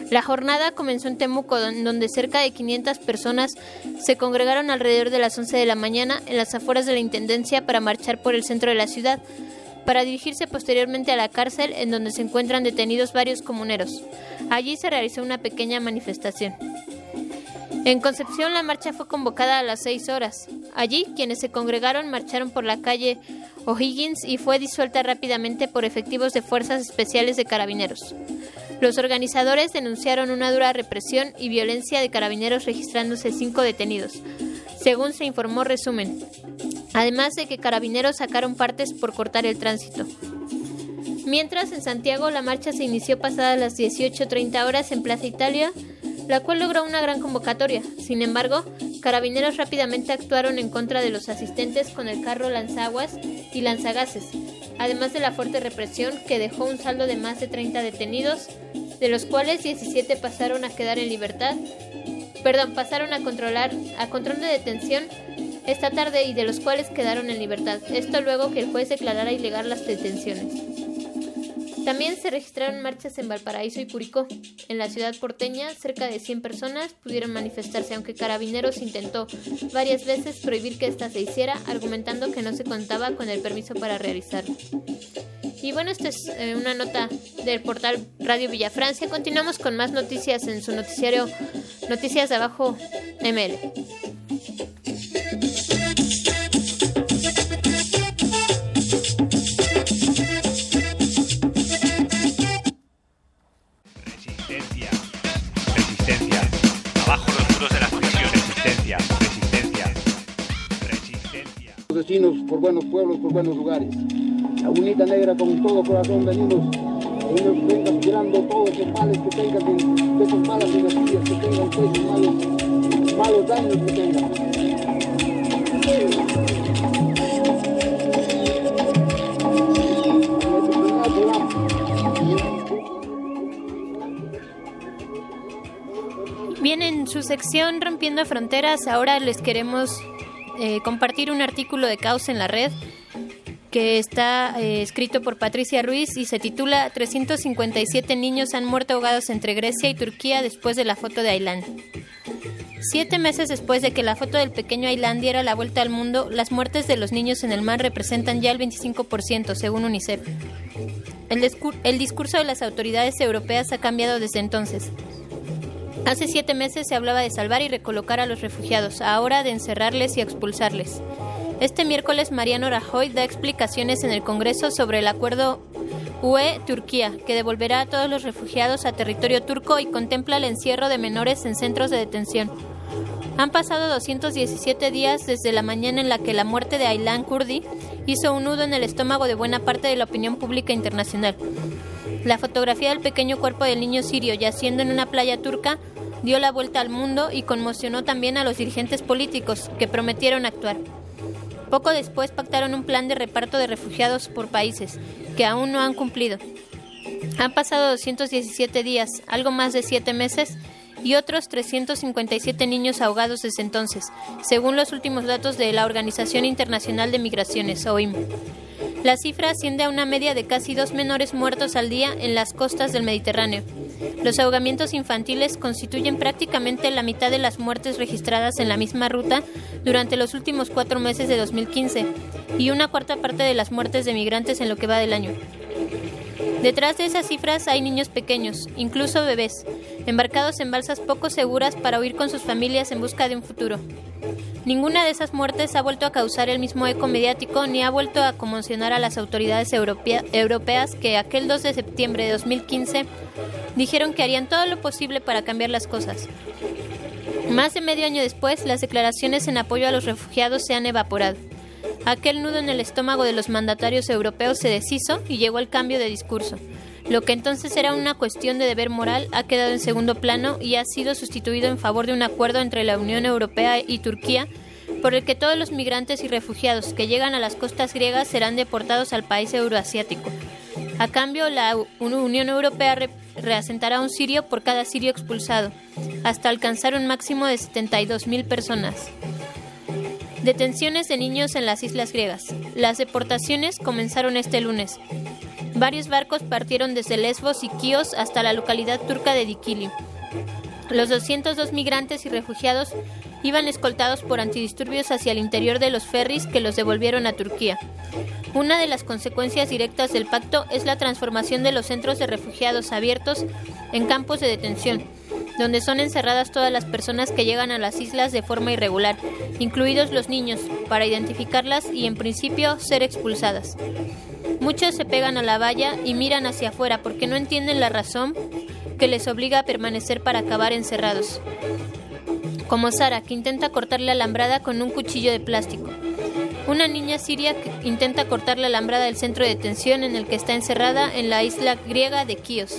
La jornada comenzó en Temuco, donde cerca de 500 personas se congregaron alrededor de las 11 de la mañana en las afueras de la Intendencia para marchar por el centro de la ciudad, para dirigirse posteriormente a la cárcel en donde se encuentran detenidos varios comuneros. Allí se realizó una pequeña manifestación. En Concepción la marcha fue convocada a las 6 horas. Allí quienes se congregaron marcharon por la calle O'Higgins y fue disuelta rápidamente por efectivos de Fuerzas Especiales de Carabineros. Los organizadores denunciaron una dura represión y violencia de carabineros, registrándose 5 detenidos, según se informó Resumen. Además de que carabineros sacaron partes por cortar el tránsito. Mientras, en Santiago la marcha se inició pasadas las 18:30 horas en Plaza Italia, la cual logró una gran convocatoria. Sin embargo, carabineros rápidamente actuaron en contra de los asistentes con el carro lanzaguas y lanzagases, además de la fuerte represión que dejó un saldo de más de 30 detenidos, de los cuales 17 pasaron a quedar en libertad. Pasaron a control de detención esta tarde y de los cuales quedaron en libertad. Esto luego que el juez declarara ilegal las detenciones. También se registraron marchas en Valparaíso y Curicó. En la ciudad porteña, cerca de 100 personas pudieron manifestarse, aunque Carabineros intentó varias veces prohibir que ésta se hiciera, argumentando que no se contaba con el permiso para realizarlo. Y bueno, esta es una nota del portal Radio Villafrancia. Continuamos con más noticias en su noticiario Noticias de Abajo ML. Resistencia. Abajo los muros de las prisiones. Resistencia. Los vecinos, por buenos pueblos, por buenos lugares. La unita negra con todo corazón venimos vengan curando todos esos males que tengan, de esas malas energías que tengan, de esos malos daños que tengan. Bien, en su sección Rompiendo Fronteras, ahora les queremos compartir un artículo de Caos en la Red que está escrito por Patricia Ruiz y se titula 357 niños han muerto ahogados entre Grecia y Turquía después de la foto de Aylan. 7 meses después de que la foto del pequeño Aylan diera la vuelta al mundo, las muertes de los niños en el mar representan ya el 25%, según UNICEF. El discurso de las autoridades europeas ha cambiado desde entonces. Hace 7 meses se hablaba de salvar y recolocar a los refugiados, ahora de encerrarles y expulsarles. Este miércoles Mariano Rajoy da explicaciones en el Congreso sobre el acuerdo UE-Turquía, que devolverá a todos los refugiados a territorio turco y contempla el encierro de menores en centros de detención. Han pasado 217 días desde la mañana en la que la muerte de Aylan Kurdi hizo un nudo en el estómago de buena parte de la opinión pública internacional. La fotografía del pequeño cuerpo del niño sirio yaciendo en una playa turca dio la vuelta al mundo y conmocionó también a los dirigentes políticos que prometieron actuar. Poco después pactaron un plan de reparto de refugiados por países, que aún no han cumplido. Han pasado 217 días, algo más de 7 meses, y otros 357 niños ahogados desde entonces, según los últimos datos de la Organización Internacional de Migraciones, OIM. La cifra asciende a una media de casi 2 menores muertos al día en las costas del Mediterráneo. Los ahogamientos infantiles constituyen prácticamente la mitad de las muertes registradas en la misma ruta durante los últimos 4 meses de 2015 y una cuarta parte de las muertes de migrantes en lo que va del año. Detrás de esas cifras hay niños pequeños, incluso bebés, embarcados en balsas poco seguras para huir con sus familias en busca de un futuro. Ninguna de esas muertes ha vuelto a causar el mismo eco mediático ni ha vuelto a conmocionar a las autoridades europeas que aquel 2 de septiembre de 2015 dijeron que harían todo lo posible para cambiar las cosas. Más de medio año después, las declaraciones en apoyo a los refugiados se han evaporado. Aquel nudo en el estómago de los mandatarios europeos se deshizo y llegó el cambio de discurso. Lo que entonces era una cuestión de deber moral ha quedado en segundo plano y ha sido sustituido en favor de un acuerdo entre la Unión Europea y Turquía por el que todos los migrantes y refugiados que llegan a las costas griegas serán deportados al país euroasiático. A cambio, la Unión Europea reasentará un sirio por cada sirio expulsado, hasta alcanzar un máximo de 72.000 personas. Detenciones de niños en las islas griegas. Las deportaciones comenzaron este lunes. Varios barcos partieron desde Lesbos y Quíos hasta la localidad turca de Dikili. Los 202 migrantes y refugiados iban escoltados por antidisturbios hacia el interior de los ferries que los devolvieron a Turquía. Una de las consecuencias directas del pacto es la transformación de los centros de refugiados abiertos en campos de detención, donde son encerradas todas las personas que llegan a las islas de forma irregular, incluidos los niños, para identificarlas y en principio ser expulsadas. Muchos se pegan a la valla y miran hacia afuera porque no entienden la razón que les obliga a permanecer para acabar encerrados. Como Sara, que intenta cortar la alambrada con un cuchillo de plástico. Una niña siria que intenta cortar la alambrada del centro de detención en el que está encerrada en la isla griega de Quíos.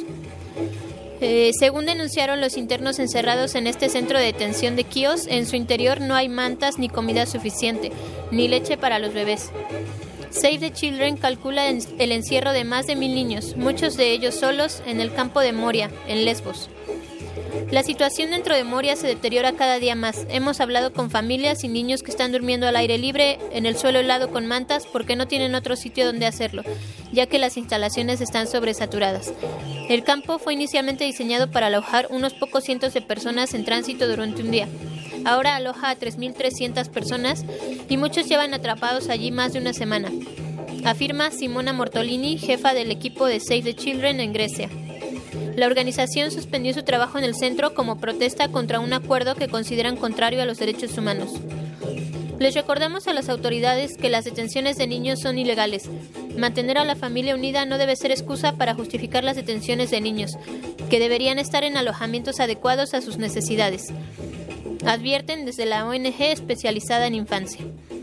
Según denunciaron los internos encerrados en este centro de detención de Quíos, en su interior no hay mantas ni comida suficiente, ni leche para los bebés. Save the Children calcula el encierro de más de 1,000 niños, muchos de ellos solos, en el campo de Moria, en Lesbos. La situación dentro de Moria se deteriora cada día más. Hemos hablado con familias y niños que están durmiendo al aire libre, en el suelo helado con mantas, porque no tienen otro sitio donde hacerlo, ya que las instalaciones están sobresaturadas. El campo fue inicialmente diseñado para alojar unos pocos cientos de personas en tránsito durante un día. Ahora aloja a 3.300 personas y muchos llevan atrapados allí más de una semana, afirma Simona Mortolini, jefa del equipo de Save the Children en Grecia. La organización suspendió su trabajo en el centro como protesta contra un acuerdo que consideran contrario a los derechos humanos. Les recordamos a las autoridades que las detenciones de niños son ilegales. Mantener a la familia unida no debe ser excusa para justificar las detenciones de niños, que deberían estar en alojamientos adecuados a sus necesidades. Advierten desde la ONG especializada en infancia.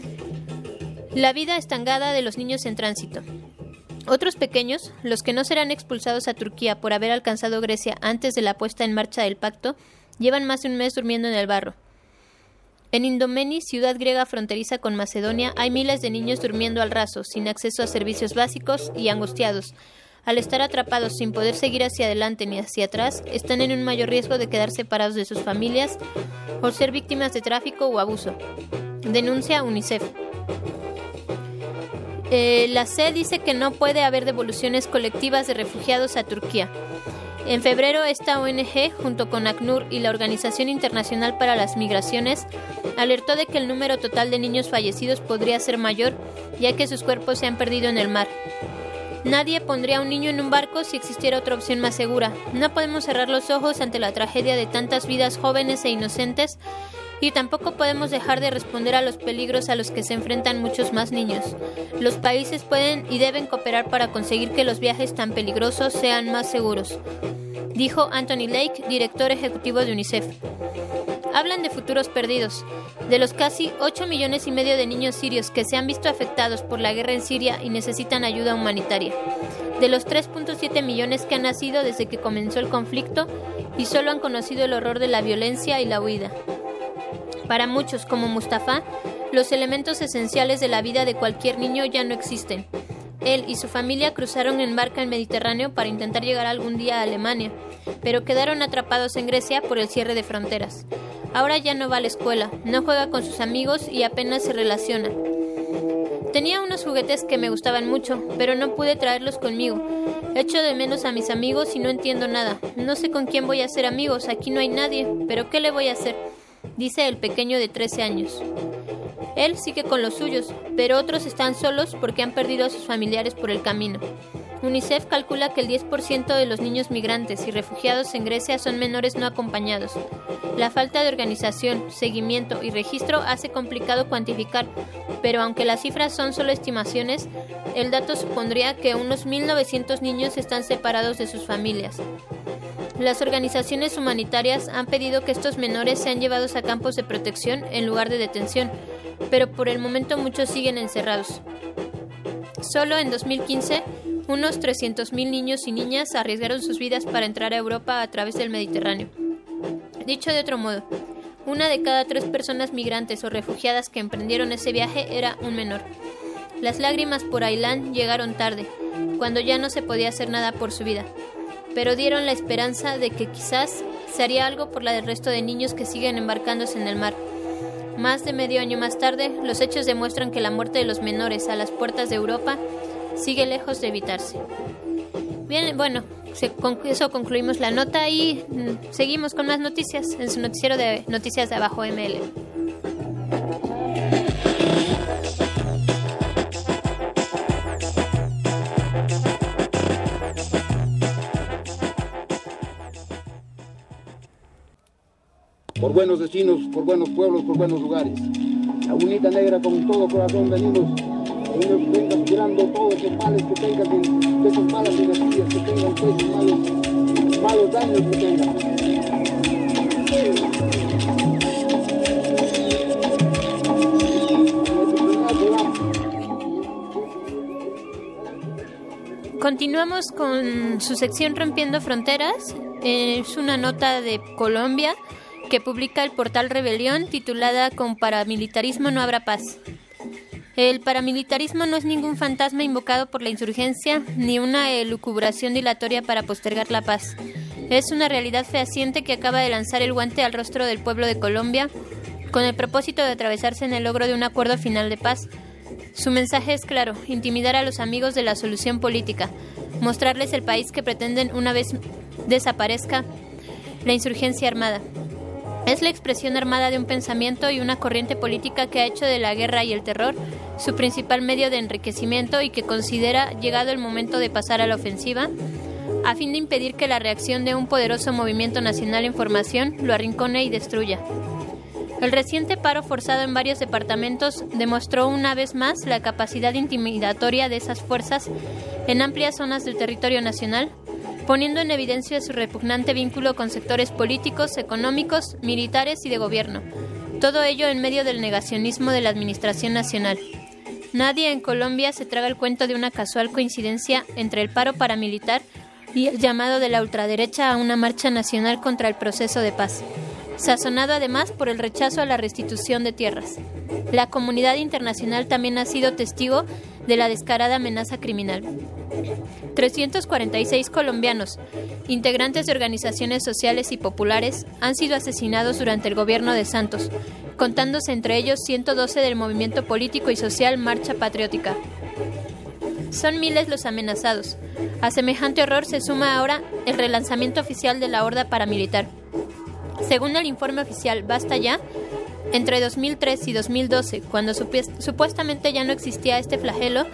La vida estancada de los niños en tránsito. Otros pequeños, los que no serán expulsados a Turquía por haber alcanzado Grecia antes de la puesta en marcha del pacto, llevan más de un mes durmiendo en el barro. En Indomeni, ciudad griega fronteriza con Macedonia, hay miles de niños durmiendo al raso, sin acceso a servicios básicos y angustiados. Al estar atrapados sin poder seguir hacia adelante ni hacia atrás, están en un mayor riesgo de quedar separados de sus familias o ser víctimas de tráfico o abuso. Denuncia UNICEF. La CE dice que no puede haber devoluciones colectivas de refugiados a Turquía. En febrero, esta ONG, junto con ACNUR y la Organización Internacional para las Migraciones, alertó de que el número total de niños fallecidos podría ser mayor, ya que sus cuerpos se han perdido en el mar. Nadie pondría a un niño en un barco si existiera otra opción más segura. No podemos cerrar los ojos ante la tragedia de tantas vidas jóvenes e inocentes, y tampoco podemos dejar de responder a los peligros a los que se enfrentan muchos más niños. Los países pueden y deben cooperar para conseguir que los viajes tan peligrosos sean más seguros, dijo Anthony Lake, director ejecutivo de UNICEF. Hablan de futuros perdidos. De los casi 8,5 millones de niños sirios que se han visto afectados por la guerra en Siria y necesitan ayuda humanitaria. De los 3.7 millones que han nacido desde que comenzó el conflicto y solo han conocido el horror de la violencia y la huida. Para muchos, como Mustafa, los elementos esenciales de la vida de cualquier niño ya no existen. Él y su familia cruzaron en barca el Mediterráneo para intentar llegar algún día a Alemania, pero quedaron atrapados en Grecia por el cierre de fronteras. Ahora ya no va a la escuela, no juega con sus amigos y apenas se relaciona. Tenía unos juguetes que me gustaban mucho, pero no pude traerlos conmigo. Echo de menos a mis amigos y no entiendo nada. No sé con quién voy a hacer amigos, aquí no hay nadie, pero ¿qué le voy a hacer?, dice el pequeño de 13 años. Él sigue con los suyos, pero otros están solos porque han perdido a sus familiares por el camino. UNICEF calcula que el 10% de los niños migrantes y refugiados en Grecia son menores no acompañados. La falta de organización, seguimiento y registro hace complicado cuantificar, pero aunque las cifras son solo estimaciones, el dato supondría que unos 1.900 niños están separados de sus familias. Las organizaciones humanitarias han pedido que estos menores sean llevados a campos de protección en lugar de detención, pero por el momento muchos siguen encerrados. Solo en 2015, unos 300.000 niños y niñas arriesgaron sus vidas para entrar a Europa a través del Mediterráneo. Dicho de otro modo, 1 de cada 3 personas migrantes o refugiadas que emprendieron ese viaje era un menor. Las lágrimas por Aylan llegaron tarde, cuando ya no se podía hacer nada por su vida, pero dieron la esperanza de que quizás se haría algo por la del resto de niños que siguen embarcándose en el mar. Más de medio año más tarde, los hechos demuestran que la muerte de los menores a las puertas de Europa sigue lejos de evitarse. Bien, bueno, con eso concluimos la nota y seguimos con más noticias en su noticiero de Noticias de Abajo ML. Por buenos destinos, por buenos pueblos, por buenos lugares. Lagunita Negra, con todo corazón venimos tirando todos esos males que tengas, de esas malas energías que tengan, de esos malos daños que tengan. Continuamos con su sección Rompiendo Fronteras. Es una nota de Colombia que publica el portal Rebelión titulada Con paramilitarismo no habrá paz. El paramilitarismo no es ningún fantasma invocado por la insurgencia ni una elucubración dilatoria para postergar la paz. Es una realidad fehaciente que acaba de lanzar el guante al rostro del pueblo de Colombia con el propósito de atravesarse en el logro de un acuerdo final de paz. Su mensaje es claro: intimidar a los amigos de la solución política, mostrarles el país que pretenden una vez desaparezca la insurgencia armada. Es la expresión armada de un pensamiento y una corriente política que ha hecho de la guerra y el terror su principal medio de enriquecimiento y que considera llegado el momento de pasar a la ofensiva a fin de impedir que la reacción de un poderoso movimiento nacional en formación lo arrincone y destruya. El reciente paro forzado en varios departamentos demostró una vez más la capacidad intimidatoria de esas fuerzas en amplias zonas del territorio nacional, poniendo en evidencia su repugnante vínculo con sectores políticos, económicos, militares y de gobierno. Todo ello en medio del negacionismo de la Administración Nacional. Nadie en Colombia se traga el cuento de una casual coincidencia entre el paro paramilitar y el llamado de la ultraderecha a una marcha nacional contra el proceso de paz, sazonado además por el rechazo a la restitución de tierras. La comunidad internacional también ha sido testigo de la descarada amenaza criminal. 346 colombianos, integrantes de organizaciones sociales y populares, han sido asesinados durante el gobierno de Santos, contándose entre ellos 112 del movimiento político y social Marcha Patriótica. Son miles los amenazados. A semejante horror se suma ahora el relanzamiento oficial de la horda paramilitar. Según el informe oficial Basta Ya, entre 2003 y 2012, cuando supuestamente ya no existía este flagelo,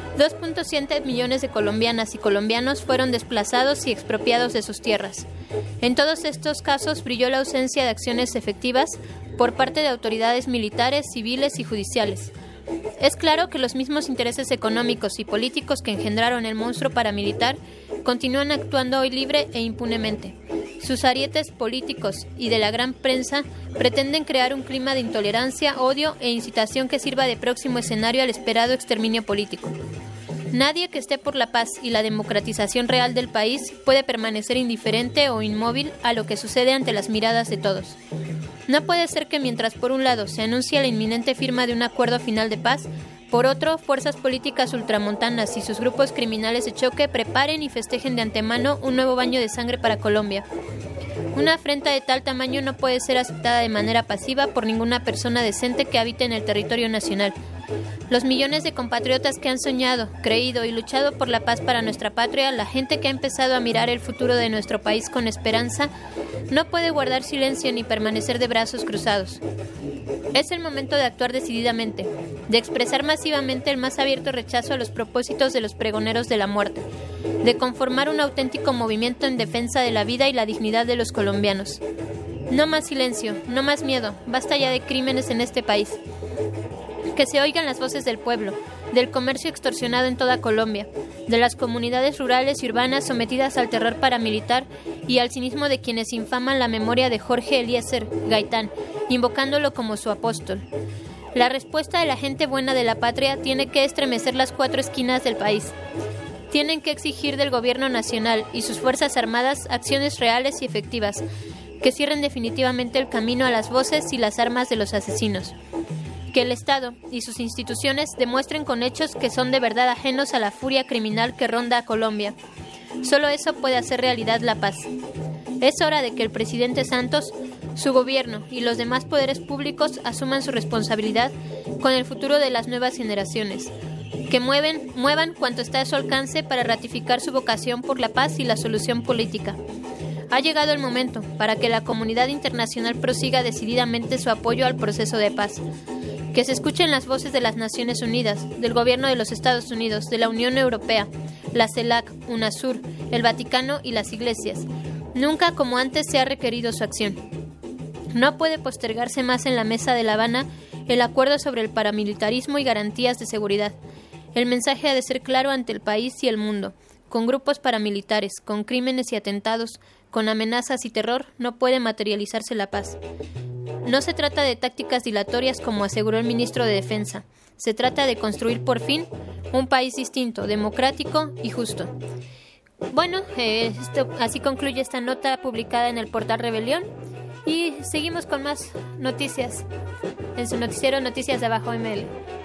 2.7 millones de colombianas y colombianos fueron desplazados y expropiados de sus tierras. En todos estos casos brilló la ausencia de acciones efectivas por parte de autoridades militares, civiles y judiciales. Es claro que los mismos intereses económicos y políticos que engendraron el monstruo paramilitar continúan actuando hoy libre e impunemente. Sus arietes políticos y de la gran prensa pretenden crear un clima de intolerancia, odio e incitación que sirva de próximo escenario al esperado exterminio político. Nadie que esté por la paz y la democratización real del país puede permanecer indiferente o inmóvil a lo que sucede ante las miradas de todos. No puede ser que mientras por un lado se anuncia la inminente firma de un acuerdo final de paz, por otro, fuerzas políticas ultramontanas y sus grupos criminales de choque preparen y festejen de antemano un nuevo baño de sangre para Colombia. Una afrenta de tal tamaño no puede ser aceptada de manera pasiva por ninguna persona decente que habite en el territorio nacional. Los millones de compatriotas que han soñado, creído y luchado por la paz para nuestra patria, la gente que ha empezado a mirar el futuro de nuestro país con esperanza, no puede guardar silencio ni permanecer de brazos cruzados. Es el momento de actuar decididamente, de expresar masivamente el más abierto rechazo a los propósitos de los pregoneros de la muerte, de conformar un auténtico movimiento en defensa de la vida y la dignidad de los colombianos. No más silencio, no más miedo, basta ya de crímenes en este país. Que se oigan las voces del pueblo, del comercio extorsionado en toda Colombia, de las comunidades rurales y urbanas sometidas al terror paramilitar y al cinismo de quienes infaman la memoria de Jorge Eliezer Gaitán, invocándolo como su apóstol. La respuesta de la gente buena de la patria tiene que estremecer las cuatro esquinas del país. Tienen que exigir del gobierno nacional y sus fuerzas armadas acciones reales y efectivas, que cierren definitivamente el camino a las voces y las armas de los asesinos. Que el Estado y sus instituciones demuestren con hechos que son de verdad ajenos a la furia criminal que ronda a Colombia. Solo eso puede hacer realidad la paz. Es hora de que el presidente Santos, su gobierno y los demás poderes públicos asuman su responsabilidad con el futuro de las nuevas generaciones. que muevan cuanto está a su alcance para ratificar su vocación por la paz y la solución política. Ha llegado el momento para que la comunidad internacional prosiga decididamente su apoyo al proceso de paz. Que se escuchen las voces de las Naciones Unidas, del Gobierno de los Estados Unidos, de la Unión Europea, la CELAC, UNASUR, el Vaticano y las iglesias. Nunca como antes se ha requerido su acción. No puede postergarse más en la mesa de La Habana el acuerdo sobre el paramilitarismo y garantías de seguridad. El mensaje ha de ser claro ante el país y el mundo. Con grupos paramilitares, con crímenes y atentados, con amenazas y terror, no puede materializarse la paz. No se trata de tácticas dilatorias como aseguró el ministro de Defensa. Se trata de construir por fin un país distinto, democrático y justo. Bueno, así concluye esta nota publicada en el portal Rebelión y seguimos con más noticias en su noticiero Noticias de Abajo ML.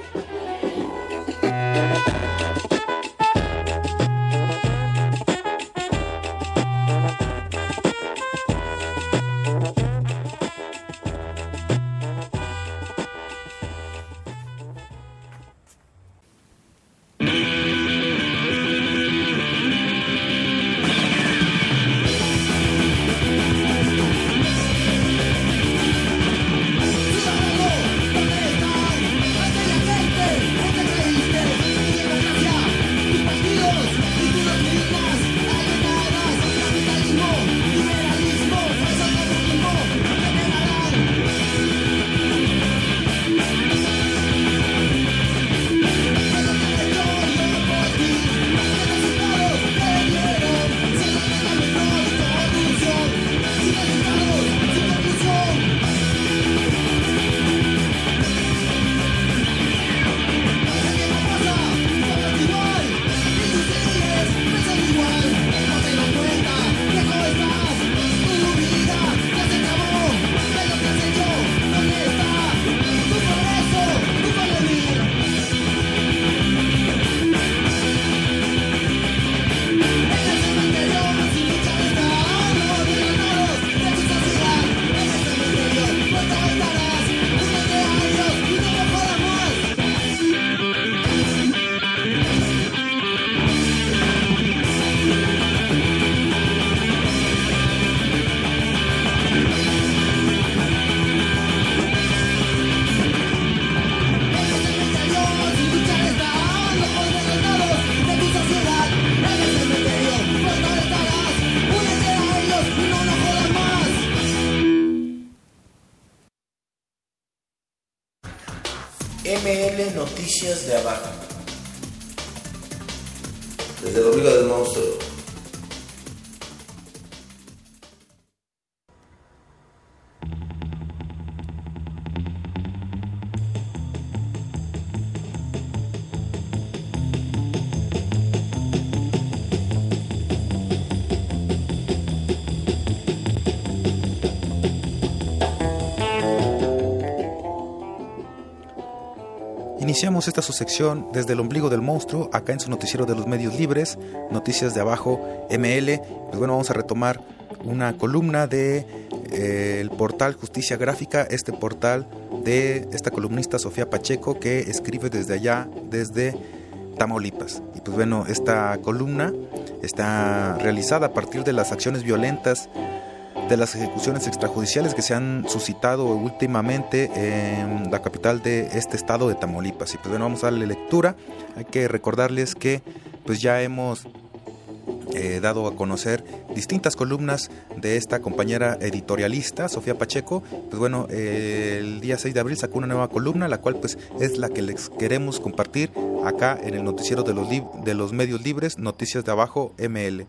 ML Noticias de Abajo. Desde el ombligo del monstruo. Iniciamos esta subsección desde el ombligo del monstruo, acá en su noticiero de los medios libres, Noticias de Abajo ML. Pues bueno, vamos a retomar una columna de el portal Justicia Gráfica, este portal de esta columnista Sofía Pacheco, que escribe desde allá, desde Tamaulipas. Y pues bueno, esta columna está realizada a partir de las acciones violentas, de las ejecuciones extrajudiciales que se han suscitado últimamente en la capital de este estado de Tamaulipas. Y pues bueno, vamos a darle lectura. Hay que recordarles que pues ya hemos dado a conocer distintas columnas de esta compañera editorialista, Sofía Pacheco. Pues bueno, el día 6 de abril sacó una nueva columna, la cual pues es la que les queremos compartir acá en el noticiero de los medios libres, Noticias de Abajo ML.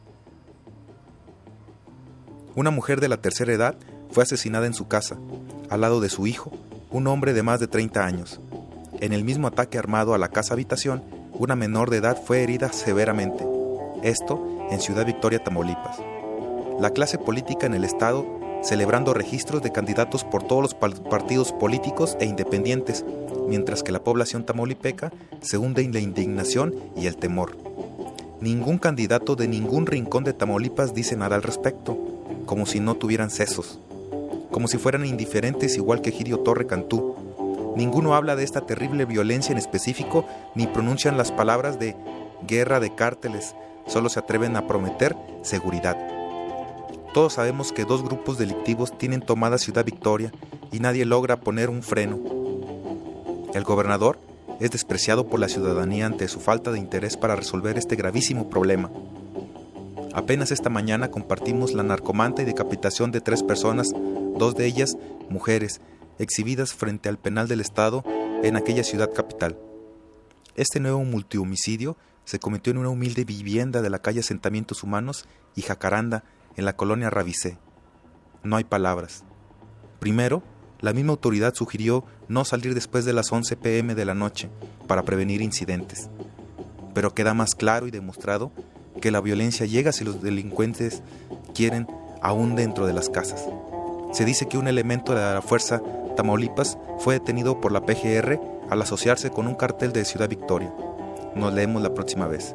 Una mujer de la tercera edad fue asesinada en su casa, al lado de su hijo, un hombre de más de 30 años. En el mismo ataque armado a la casa-habitación, una menor de edad fue herida severamente. Esto en Ciudad Victoria, Tamaulipas. La clase política en el estado celebrando registros de candidatos por todos los partidos políticos e independientes, mientras que la población tamaulipeca se hunde en la indignación y el temor. Ningún candidato de ningún rincón de Tamaulipas dice nada al respecto, como si no tuvieran sesos, como si fueran indiferentes igual que Girio Torre Cantú. ninguno habla de esta terrible violencia en específico, ni pronuncian las palabras de guerra de cárteles, solo se atreven a prometer seguridad. Todos sabemos que 2 grupos delictivos tienen tomada Ciudad Victoria y nadie logra poner un freno. El gobernador es despreciado por la ciudadanía ante su falta de interés para resolver este gravísimo problema. Apenas esta mañana compartimos la narcomanta y decapitación de 3 personas, 2 de ellas mujeres, exhibidas frente al penal del Estado en aquella ciudad capital. Este nuevo multihomicidio se cometió en una humilde vivienda de la calle Asentamientos Humanos y Jacaranda, en la colonia Rabicé. No hay palabras. Primero, la misma autoridad sugirió no salir después de las 11 p.m. de la noche para prevenir incidentes. Pero queda más claro y demostrado que la violencia llega si los delincuentes quieren aún dentro de las casas. Se dice que un elemento de la Fuerza Tamaulipas fue detenido por la PGR al asociarse con un cartel de Ciudad Victoria. Nos leemos la próxima vez.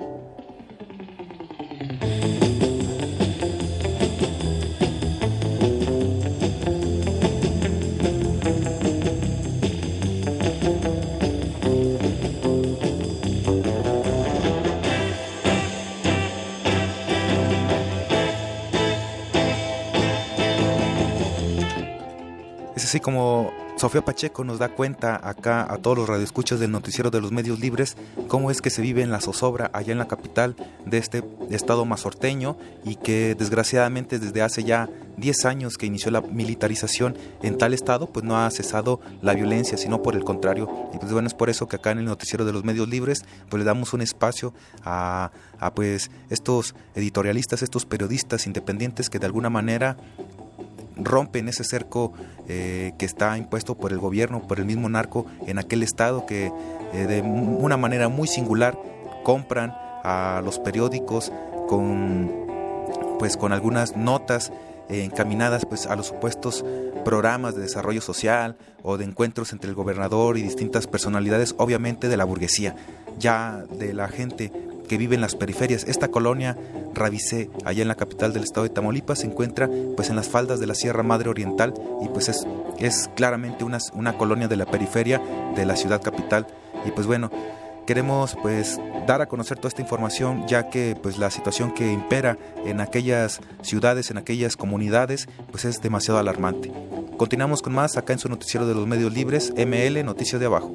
Así como Sofía Pacheco nos da cuenta acá a todos los radioescuchas del noticiero de los medios libres cómo es que se vive en la zozobra allá en la capital de este estado mazorteño, y que desgraciadamente desde hace ya 10 años que inició la militarización en tal estado, pues no ha cesado la violencia, sino por el contrario. Y pues bueno, es por eso que acá en el noticiero de los medios libres pues le damos un espacio a pues estos editorialistas, estos periodistas independientes que de alguna manera rompen ese cerco que está impuesto por el gobierno, por el mismo narco en aquel estado, que de una manera muy singular compran a los periódicos con algunas notas encaminadas pues a los supuestos programas de desarrollo social o de encuentros entre el gobernador y distintas personalidades, obviamente de la burguesía, ya de la gente que vive en las periferias. Esta colonia Rabicé, allá en la capital del estado de Tamaulipas, se encuentra pues en las faldas de la Sierra Madre Oriental, y pues es claramente una colonia de la periferia de la ciudad capital. Y pues bueno, queremos pues dar a conocer toda esta información, ya que pues la situación que impera en aquellas ciudades, en aquellas comunidades, pues es demasiado alarmante. Continuamos con más acá en su noticiero de los medios libres, ML Noticias de Abajo.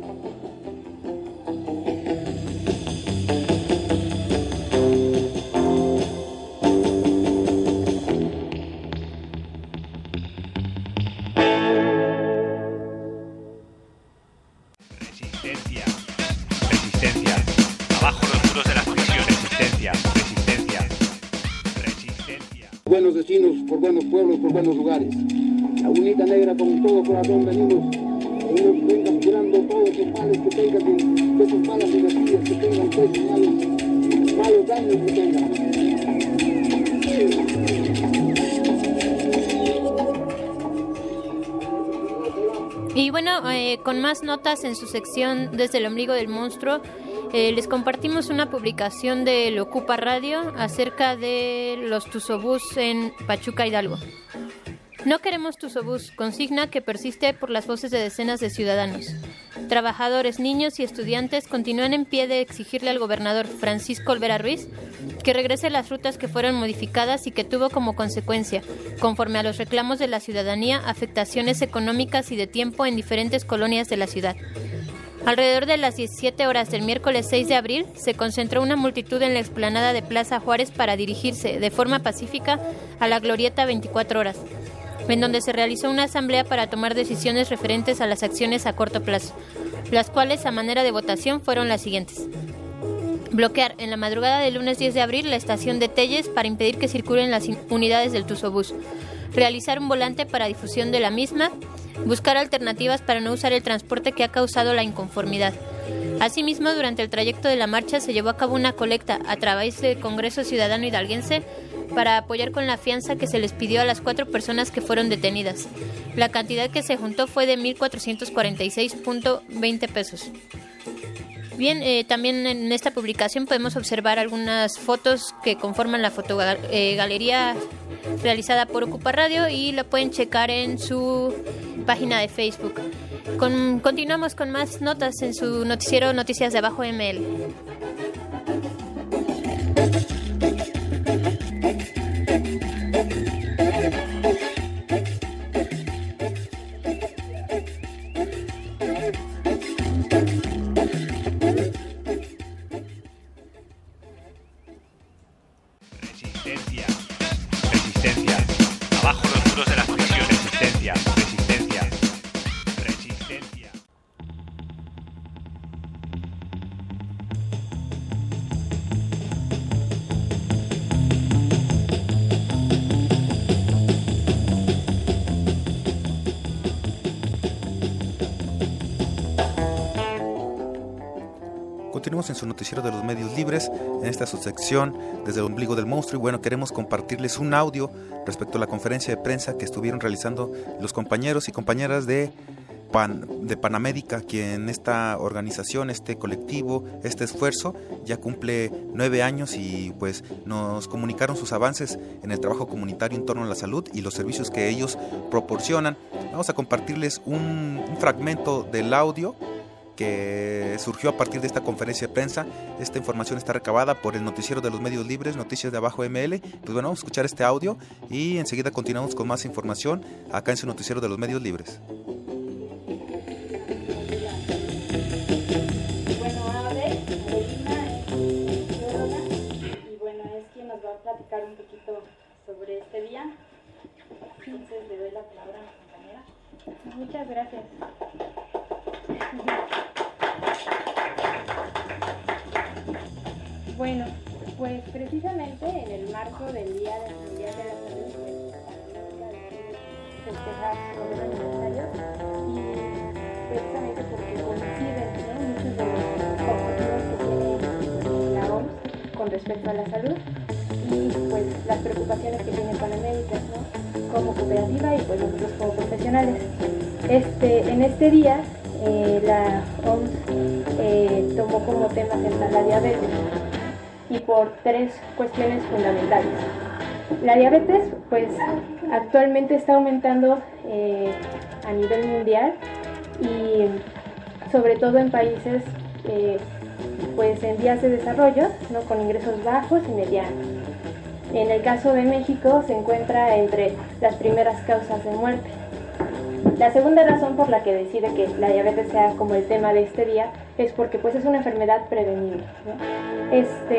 Buenos destinos, por buenos pueblos, por buenos lugares. Lagunita Negra, con todo corazón venimos capturando todos esos males que tengan, de esas malas energías que tengan, de esos malos daños que tengan. Y bueno, con más notas en su sección Desde el ombligo del monstruo, les compartimos una publicación del Ocupa Radio acerca de los Tuzobús en Pachuca, Hidalgo. No queremos Tuzobús, consigna que persiste por las voces de decenas de ciudadanos. Trabajadores, niños y estudiantes continúan en pie de exigirle al gobernador Francisco Olvera Ruiz que regrese las rutas que fueron modificadas y que tuvo como consecuencia, conforme a los reclamos de la ciudadanía, afectaciones económicas y de tiempo en diferentes colonias de la ciudad. Alrededor de las 17 horas del miércoles 6 de abril, se concentró una multitud en la explanada de Plaza Juárez para dirigirse, de forma pacífica, a la glorieta 24 horas, en donde se realizó una asamblea para tomar decisiones referentes a las acciones a corto plazo, las cuales, a manera de votación, fueron las siguientes. Bloquear en la madrugada del lunes 10 de abril la estación de Telles para impedir que circulen las unidades del Tuzobús. Realizar un volante para difusión de la misma. Buscar alternativas para no usar el transporte que ha causado la inconformidad. Asimismo, durante el trayecto de la marcha se llevó a cabo una colecta a través del Congreso Ciudadano Hidalguense para apoyar con la fianza que se les pidió a las 4 personas que fueron detenidas. La cantidad que se juntó fue de 1,446.20 pesos. Bien, también en esta publicación podemos observar algunas fotos que conforman la fotogalería realizada por Ocupa Radio, y la pueden checar en su página de Facebook. Continuamos con más notas en su noticiero Noticias de Abajo ML. Resistencia. Resistencia. Abajo los muros de las prisiones. Resistencia. Resistencia. Resistencia. Continuamos en su noticiero de los medios libres, en esta subsección desde el ombligo del monstruo. Y bueno, queremos compartirles un audio respecto a la conferencia de prensa que estuvieron realizando los compañeros y compañeras de Panamérica, quien esta organización, este colectivo, este esfuerzo ya cumple 9 años y pues nos comunicaron sus avances en el trabajo comunitario en torno a la salud y los servicios que ellos proporcionan. Vamos a compartirles un fragmento del audio que surgió a partir de esta conferencia de prensa. Esta información está recabada por el noticiero de los medios libres, Noticias de Abajo ML. Pues bueno, vamos a escuchar este audio y enseguida continuamos con más información acá en su noticiero de los medios libres. Bueno, Abre, Molina, bióloga, y bueno, es quien nos va a platicar un poquito sobre este día. Entonces le doy la palabra a mi compañera. Muchas gracias. Bueno, pues precisamente en el marco del Día Mundial de la Salud, pues Panamérica decide festejar los aniversarios y precisamente porque coinciden, ¿no?, muchos de los objetivos que tiene la OMS con respecto a la salud y pues las preocupaciones que tiene Panamérica, ¿no?, como cooperativa y pues nosotros como profesionales. En este día la OMS tomó como tema central la diabetes y por 3 cuestiones fundamentales. La diabetes pues actualmente está aumentando a nivel mundial y sobre todo en países pues en vías de desarrollo, ¿no?, con ingresos bajos y medianos. En el caso de México se encuentra entre las primeras causas de muerte. La segunda razón por la que decide que la diabetes sea como el tema de este día es porque pues es una enfermedad prevenible, ¿no?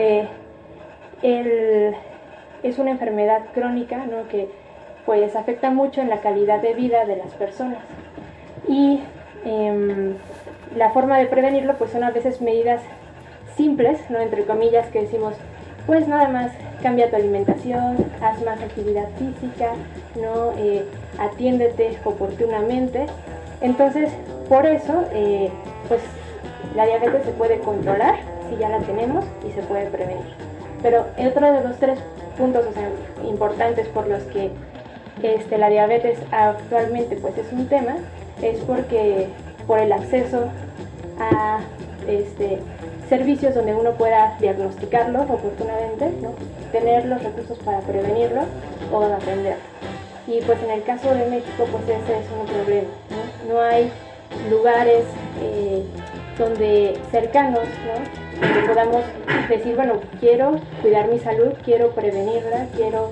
Es una enfermedad crónica, ¿no?, que pues afecta mucho en la calidad de vida de las personas y la forma de prevenirlo pues son a veces medidas simples, ¿no?, entre comillas, que decimos pues nada más cambia tu alimentación, haz más actividad física, ¿no?, atiéndete oportunamente. Entonces, por eso, pues la diabetes se puede controlar si ya la tenemos y se puede prevenir. Pero otro de los 3 puntos, o sea, importantes por los que la diabetes actualmente pues es un tema, es porque por el acceso a servicios donde uno pueda diagnosticarlo oportunamente, ¿no?, tener los recursos para prevenirlo o atenderlo. Y pues en el caso de México pues ese es un problema, ¿no? No hay lugares donde cercanos, ¿no?, donde podamos decir, bueno, quiero cuidar mi salud, quiero prevenirla, quiero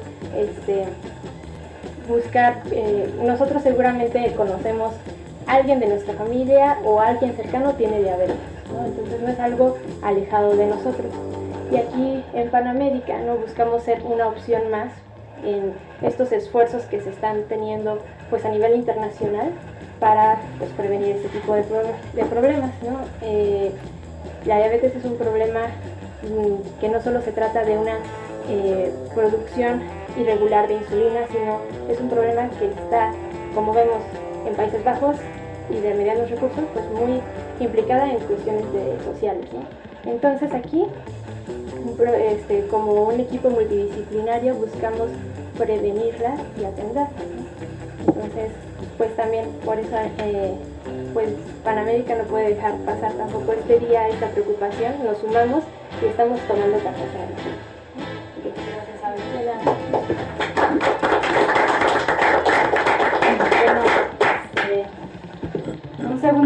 buscar, nosotros seguramente conocemos a alguien de nuestra familia o alguien cercano tiene diabetes, ¿no? Entonces no es algo alejado de nosotros. Y aquí en Panamérica, ¿no?, buscamos ser una opción más en estos esfuerzos que se están teniendo pues a nivel internacional para pues prevenir este tipo de problemas, ¿no? La diabetes es un problema que no solo se trata de una producción irregular de insulina, sino es un problema que está, como vemos, en Países Bajos y de medianos recursos, pues muy implicada en cuestiones sociales, ¿no? Entonces aquí, como un equipo multidisciplinario, buscamos prevenirla y atenderla, ¿no? Entonces, pues también por eso, pues Panamérica no puede dejar pasar tampoco este día, esta preocupación, nos sumamos y estamos tomando cartas en el asunto. Bueno, un segundo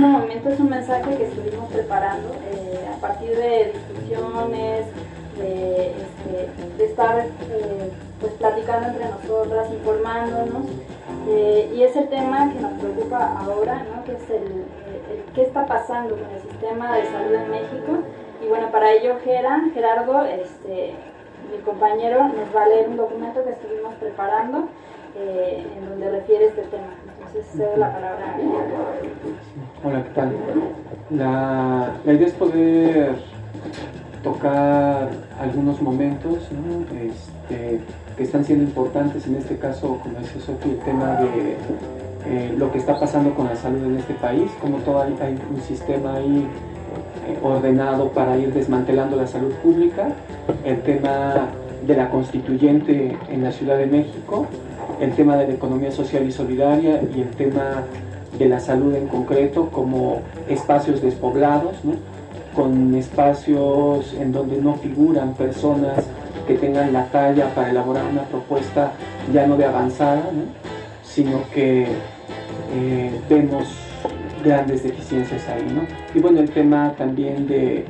preparando a partir de discusiones, de estar pues platicando entre nosotras, informándonos, y es el tema que nos preocupa ahora, ¿no? Que es el qué está pasando con el sistema de salud en México. Y bueno, para ello Gerardo, mi compañero, nos va a leer un documento que estuvimos preparando en donde refiere este tema. Entonces cedo la palabra a Gerardo. Hola, ¿qué tal? La idea es poder tocar algunos momentos, ¿no? Que están siendo importantes, en este caso, como decía Sofía, el tema de lo que está pasando con la salud en este país, como todo hay un sistema ahí ordenado para ir desmantelando la salud pública, el tema de la constituyente en la Ciudad de México, el tema de la economía social y solidaria y el tema de la salud en concreto como espacios despoblados, ¿no? Con espacios en donde no figuran personas que tengan la talla para elaborar una propuesta ya no de avanzada, ¿no? Sino que vemos grandes deficiencias ahí, ¿no? Y bueno, el tema también de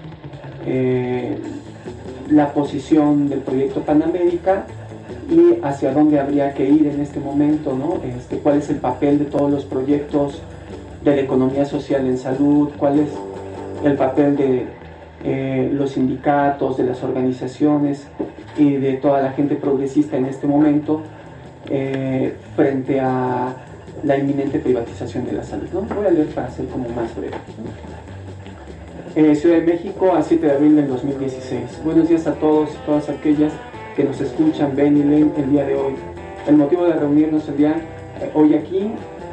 la posición del proyecto Panamérica y hacia dónde habría que ir en este momento, ¿no? Cuál es el papel de todos los proyectos de la economía social en salud, cuál es el papel de los sindicatos, de las organizaciones y de toda la gente progresista en este momento frente a la inminente privatización de la salud, ¿no? Voy a leer para ser como más breve, ¿no? Ciudad de México, a 7 de abril del 2016. Buenos días a todos y todas aquellas que nos escuchan, ven y leen el día de hoy. El motivo de reunirnos el día hoy aquí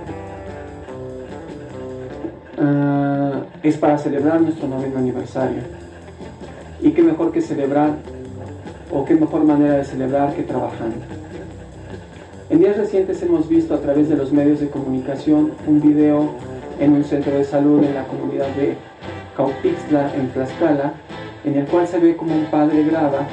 es para celebrar nuestro 9º aniversario. Y qué mejor que celebrar, o qué mejor manera de celebrar que trabajando. En días recientes hemos visto a través de los medios de comunicación un video en un centro de salud en la comunidad de Caupixtla, en Tlaxcala, en el cual se ve como un padre graba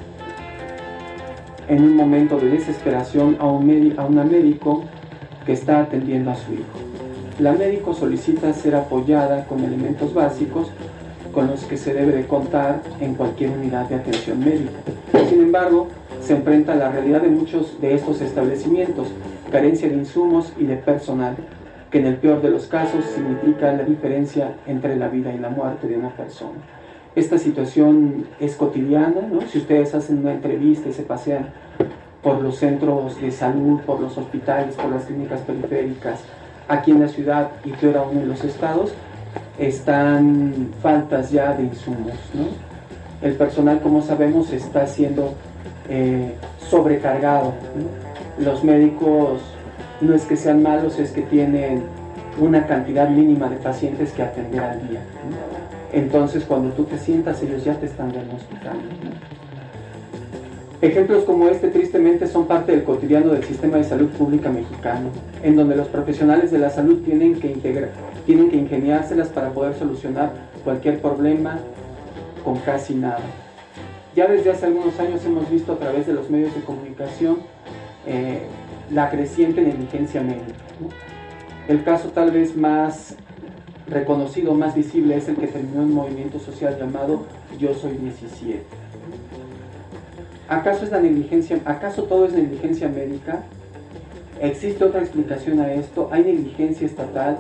en un momento de desesperación a una médico que está atendiendo a su hijo. La médico solicita ser apoyada con elementos básicos con los que se debe de contar en cualquier unidad de atención médica. Sin embargo, se enfrenta a la realidad de muchos de estos establecimientos, carencia de insumos y de personal, que en el peor de los casos significa la diferencia entre la vida y la muerte de una persona. Esta situación es cotidiana, ¿no? Si ustedes hacen una entrevista y se pasean por los centros de salud, por los hospitales, por las clínicas periféricas, aquí en la ciudad y peor aún en los estados, están faltas ya de insumos, ¿no? El personal, como sabemos, está siendo sobrecargado, ¿no? Los médicos no es que sean malos, es que tienen una cantidad mínima de pacientes que atender al día, ¿no? Entonces cuando tú te sientas, ellos ya te están diagnosticando, ¿no? Ejemplos como este tristemente son parte del cotidiano del sistema de salud pública mexicano, en donde los profesionales de la salud tienen que ingeniárselas para poder solucionar cualquier problema con casi nada. Ya desde hace algunos años hemos visto a través de los medios de comunicación la creciente negligencia médica, ¿no? El caso tal vez más reconocido, más visible, es el que terminó en un movimiento social llamado Yo Soy 17. ¿Acaso todo es negligencia médica? ¿Existe otra explicación a esto? ¿Hay negligencia estatal?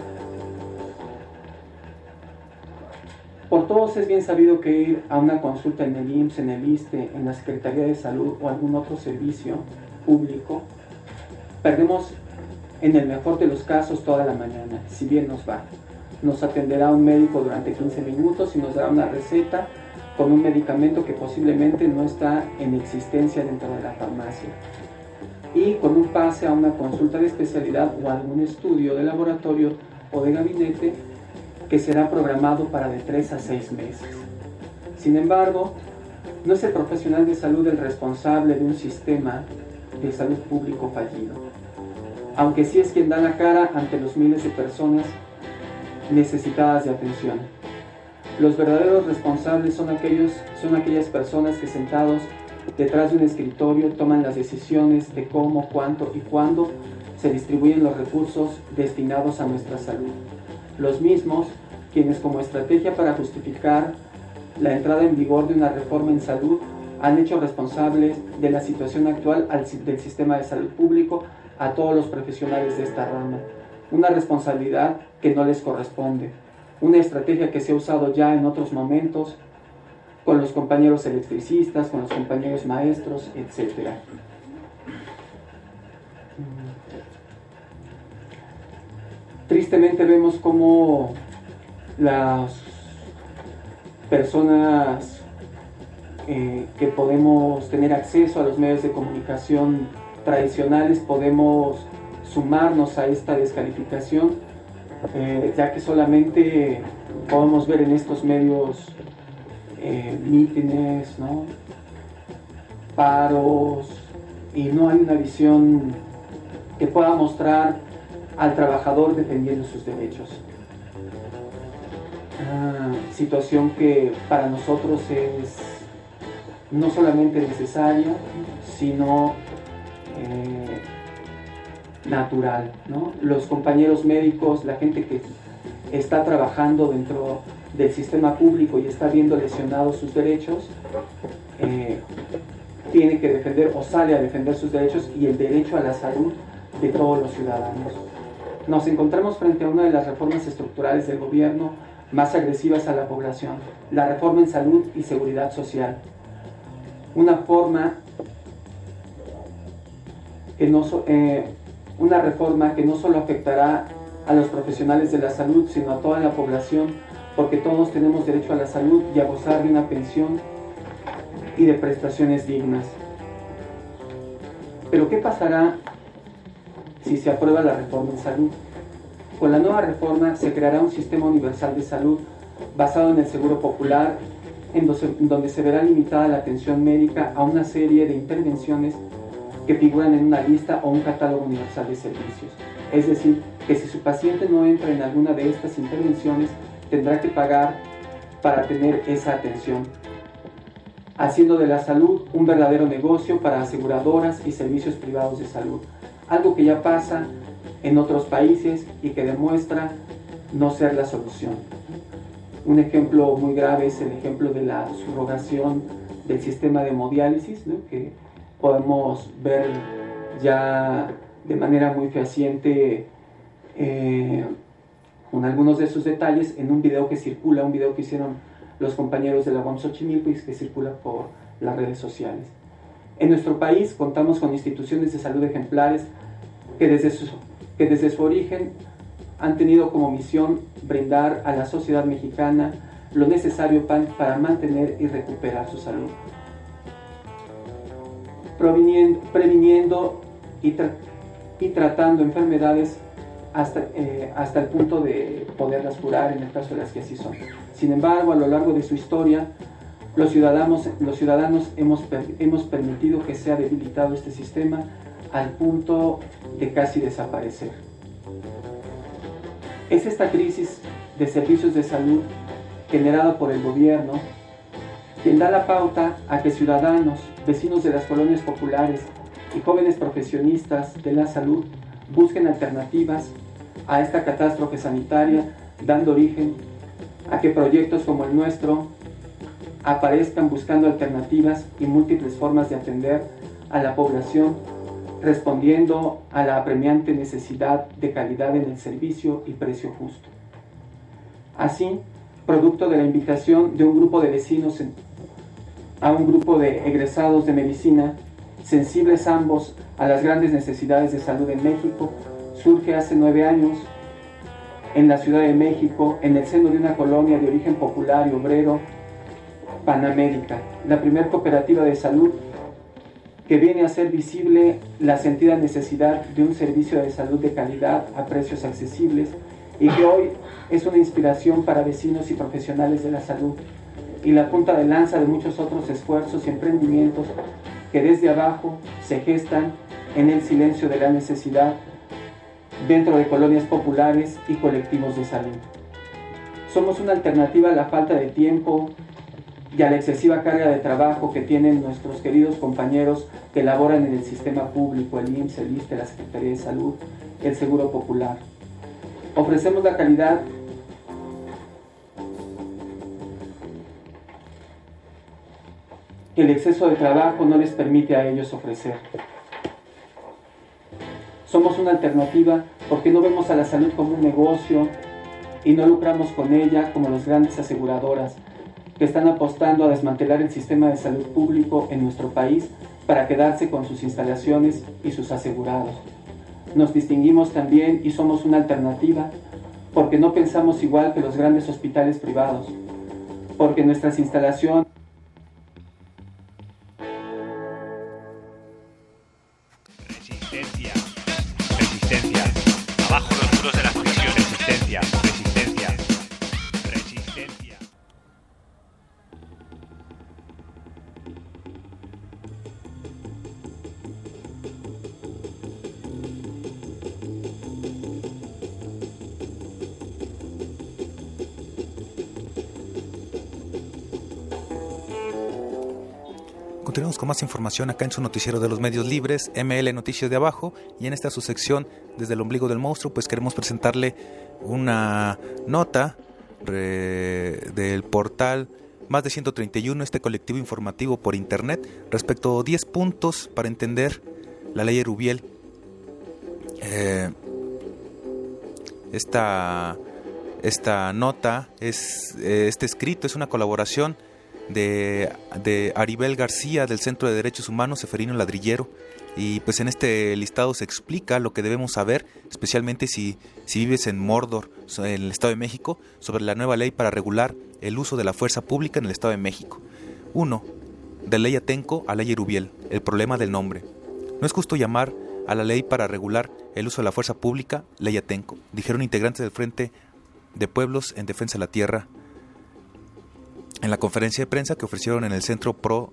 Por todos es bien sabido que ir a una consulta en el IMSS, en el ISSSTE, en la Secretaría de Salud o algún otro servicio público, perdemos en el mejor de los casos toda la mañana, si bien nos va. Nos atenderá un médico durante 15 minutos y nos dará una receta con un medicamento que posiblemente no está en existencia dentro de la farmacia. Y con un pase a una consulta de especialidad o algún estudio de laboratorio o de gabinete que será programado para de 3 a 6 meses. Sin embargo, no es el profesional de salud el responsable de un sistema de salud público fallido, aunque sí es quien da la cara ante los miles de personas necesitadas de atención. Los verdaderos responsables son aquellas personas que sentados detrás de un escritorio toman las decisiones de cómo, cuánto y cuándo se distribuyen los recursos destinados a nuestra salud. Los mismos quienes como estrategia para justificar la entrada en vigor de una reforma en salud han hecho responsables de la situación actual del sistema de salud público a todos los profesionales de esta rama. Una responsabilidad que no les corresponde. Una estrategia que se ha usado ya en otros momentos con los compañeros electricistas, con los compañeros maestros, etc. Tristemente vemos cómo las personas que podemos tener acceso a los medios de comunicación tradicionales podemos sumarnos a esta descalificación, ya que solamente podemos ver en estos medios mítines, ¿no?, paros, y no hay una visión que pueda mostrar al trabajador defendiendo sus derechos. Situación que para nosotros es no solamente necesaria, sino natural, ¿no? Los compañeros médicos, la gente que está trabajando dentro del sistema público y está viendo lesionados sus derechos, tiene que defender o sale a defender sus derechos y el derecho a la salud de todos los ciudadanos. Nos encontramos frente a una de las reformas estructurales del gobierno más agresivas a la población, la reforma en salud y seguridad social. Una reforma que no solo afectará a los profesionales de la salud, sino a toda la población, porque todos tenemos derecho a la salud y a gozar de una pensión y de prestaciones dignas. Pero ¿qué pasará si se aprueba la reforma en salud? Con la nueva reforma se creará un sistema universal de salud basado en el seguro popular, en donde se verá limitada la atención médica a una serie de intervenciones que figuran en una lista o un catálogo universal de servicios. Es decir, que si su paciente no entra en alguna de estas intervenciones, tendrá que pagar para tener esa atención, haciendo de la salud un verdadero negocio para aseguradoras y servicios privados de salud, algo que ya pasa en otros países y que demuestra no ser la solución. Un ejemplo muy grave es el ejemplo de la subrogación del sistema de hemodiálisis, ¿no?, que podemos ver ya de manera muy fehaciente con algunos de sus detalles en un video que circula, un video que hicieron los compañeros de la UAM Xochimilco y que circula por las redes sociales. En nuestro país contamos con instituciones de salud ejemplares que desde su origen han tenido como misión brindar a la sociedad mexicana lo necesario para mantener y recuperar su salud, previniendo y tratando enfermedades hasta el punto de poderlas curar en el caso de las que así son. Sin embargo, a lo largo de su historia, los ciudadanos hemos permitido que sea debilitado este sistema al punto de casi desaparecer. Es esta crisis de servicios de salud generada por el gobierno quien da la pauta a que ciudadanos, vecinos de las colonias populares y jóvenes profesionistas de la salud busquen alternativas a esta catástrofe sanitaria, dando origen a que proyectos como el nuestro aparezcan buscando alternativas y múltiples formas de atender a la población, respondiendo a la apremiante necesidad de calidad en el servicio y precio justo. Así, producto de la invitación de un grupo de vecinos a un grupo de egresados de medicina, sensibles ambos a las grandes necesidades de salud en México, surge hace 9 años en la Ciudad de México, en el seno de una colonia de origen popular y obrero, Panamérica, la primera cooperativa de salud que viene a hacer visible la sentida necesidad de un servicio de salud de calidad a precios accesibles y que hoy es una inspiración para vecinos y profesionales de la salud y la punta de lanza de muchos otros esfuerzos y emprendimientos que desde abajo se gestan en el silencio de la necesidad dentro de colonias populares y colectivos de salud. Somos una alternativa a la falta de tiempo y a la excesiva carga de trabajo que tienen nuestros queridos compañeros que laboran en el sistema público, el IMSS, el ISSSTE, la Secretaría de Salud, el Seguro Popular. Ofrecemos la calidad que el exceso de trabajo no les permite a ellos ofrecer. Somos una alternativa porque no vemos a la salud como un negocio y no lucramos con ella como las grandes aseguradoras que están apostando a desmantelar el sistema de salud público en nuestro país para quedarse con sus instalaciones y sus asegurados. Nos distinguimos también y somos una alternativa porque no pensamos igual que los grandes hospitales privados, porque nuestras instalaciones... Resistencia. Resistencia. Abajo los muros de las prisiones. Resistencia. Resistencia. Resistencia. Continuamos con más información acá en su noticiero de los medios libres, ML Noticias de Abajo, y en esta su sección Desde el ombligo del monstruo, pues queremos presentarle una nota del portal Más de 131, este colectivo informativo por internet, respecto a 10 puntos para entender la ley Erubiel. Esta nota, este escrito es una colaboración de Aribel García del Centro de Derechos Humanos Seferino Ladrillero, y pues en este listado se explica lo que debemos saber, especialmente si vives en Mordor, en el Estado de México, sobre la nueva ley para regular el uso de la fuerza pública en el Estado de México. 1. De ley Atenco a ley Erubiel, el problema del nombre. No es justo llamar a la ley para regular el uso de la fuerza pública ley Atenco, dijeron integrantes del Frente de Pueblos en Defensa de la Tierra en la conferencia de prensa que ofrecieron en el Centro Pro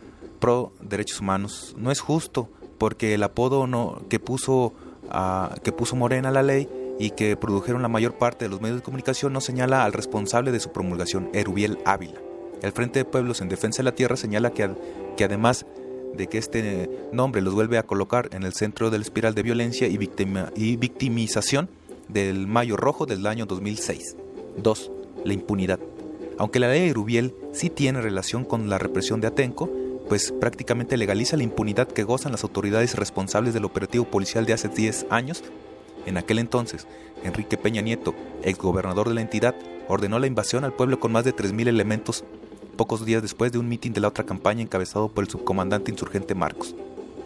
Derechos Humanos. No es justo porque el apodo que puso Morena a la ley y que produjeron la mayor parte de los medios de comunicación no señala al responsable de su promulgación, Erubiel Ávila. El Frente de Pueblos en Defensa de la Tierra señala que además de que este nombre los vuelve a colocar en el centro de la espiral de violencia y victimización del Mayo Rojo del año 2006. 2. La impunidad. Aunque la ley Erubiel sí tiene relación con la represión de Atenco, pues prácticamente legaliza la impunidad que gozan las autoridades responsables del operativo policial de hace 10 años. En aquel entonces, Enrique Peña Nieto, exgobernador de la entidad, ordenó la invasión al pueblo con más de 3,000 elementos, pocos días después de un mitin de la otra campaña encabezado por el subcomandante insurgente Marcos.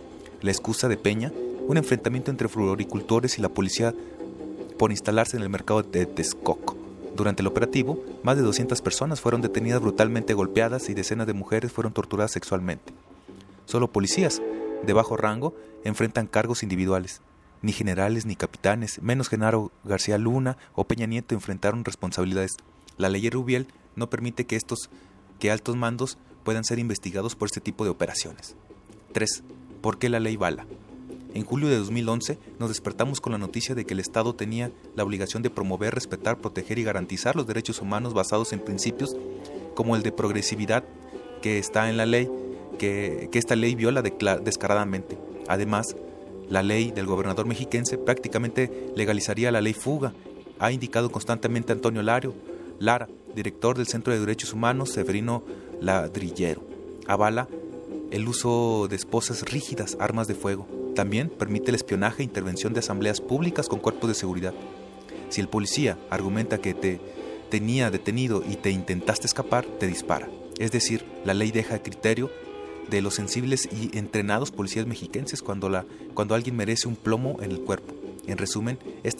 La excusa de Peña, un enfrentamiento entre floricultores y la policía por instalarse en el mercado de Texcoco. Durante el operativo, más de 200 personas fueron detenidas brutalmente golpeadas y decenas de mujeres fueron torturadas sexualmente. Solo policías de bajo rango enfrentan cargos individuales. Ni generales ni capitanes, menos Genaro García Luna o Peña Nieto enfrentaron responsabilidades. La ley Erubiel no permite que altos mandos puedan ser investigados por este tipo de operaciones. 3. ¿Por qué la ley Bala? En julio de 2011 nos despertamos con la noticia de que el Estado tenía la obligación de promover, respetar, proteger y garantizar los derechos humanos basados en principios como el de progresividad que está en la ley, que esta ley viola descaradamente. Además, la ley del gobernador mexiquense prácticamente legalizaría la ley Fuga, ha indicado constantemente Antonio Lara, director del Centro de Derechos Humanos Seferino Ladrillero. Avala el uso de esposas rígidas, armas de fuego. También permite el espionaje e intervención de asambleas públicas con cuerpos de seguridad. Si el policía argumenta que te tenía detenido y te intentaste escapar, te dispara. Es decir, la ley deja a criterio de los sensibles y entrenados policías mexiquenses cuando alguien merece un plomo en el cuerpo. En resumen, esta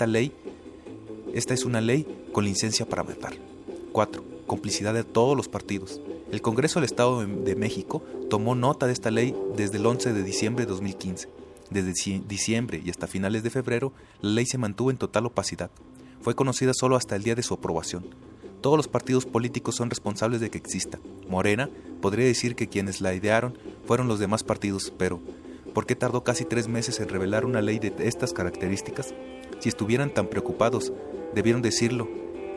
es una ley con licencia para matar. 4. Complicidad de todos los partidos. El Congreso del Estado de México tomó nota de esta ley desde el 11 de diciembre de 2015. Desde diciembre y hasta finales de febrero, la ley se mantuvo en total opacidad. Fue conocida solo hasta el día de su aprobación. Todos los partidos políticos son responsables de que exista. Morena podría decir que quienes la idearon fueron los demás partidos, pero ¿por qué tardó casi 3 meses en revelar una ley de estas características? Si estuvieran tan preocupados, debieron decirlo.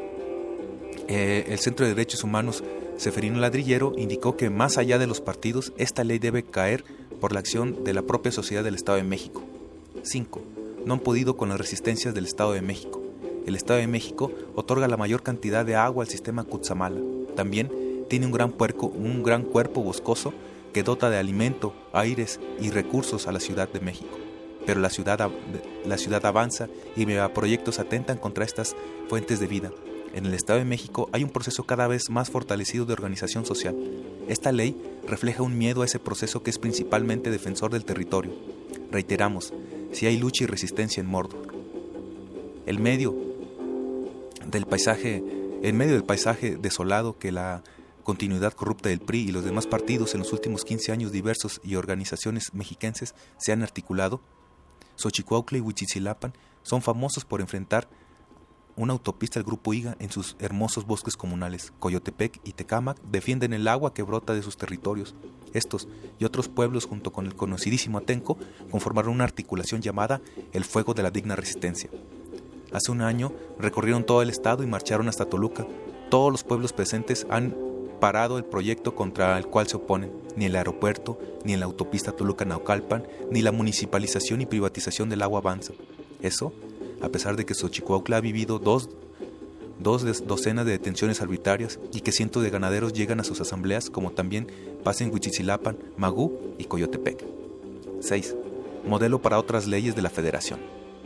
El Centro de Derechos Humanos Seferino Ladrillero indicó que más allá de los partidos, esta ley debe caer por la acción de la propia sociedad del Estado de México. 5. No han podido con las resistencias del Estado de México. El Estado de México otorga la mayor cantidad de agua al sistema Cutzamala. También tiene un gran cuerpo boscoso que dota de alimento, aires y recursos a la Ciudad de México. Pero la ciudad avanza y megaproyectos atentan contra estas fuentes de vida. En el Estado de México hay un proceso cada vez más fortalecido de organización social. Esta ley refleja un miedo a ese proceso que es principalmente defensor del territorio. Reiteramos, si hay lucha y resistencia en Mordor. En medio del paisaje desolado que la continuidad corrupta del PRI y los demás partidos en los últimos 15 años diversos y organizaciones mexiquenses se han articulado, Xochicuautla y Huitzilapan son famosos por enfrentar una autopista al Grupo IGA en sus hermosos bosques comunales. Coyotepec y Tecámac defienden el agua que brota de sus territorios. Estos y otros pueblos, junto con el conocidísimo Atenco, conformaron una articulación llamada el Fuego de la Digna Resistencia. Hace un año recorrieron todo el estado y marcharon hasta Toluca. Todos los pueblos presentes han parado el proyecto contra el cual se oponen. Ni el aeropuerto, ni la autopista Toluca-Naucalpan, ni la municipalización y privatización del agua avanza. Eso, a pesar de que Xochicuautla ha vivido dos docenas de detenciones arbitrarias y que cientos de ganaderos llegan a sus asambleas, como también pasa en Huitzilapan, Magú y Coyotepec. 6. Modelo para otras leyes de la Federación.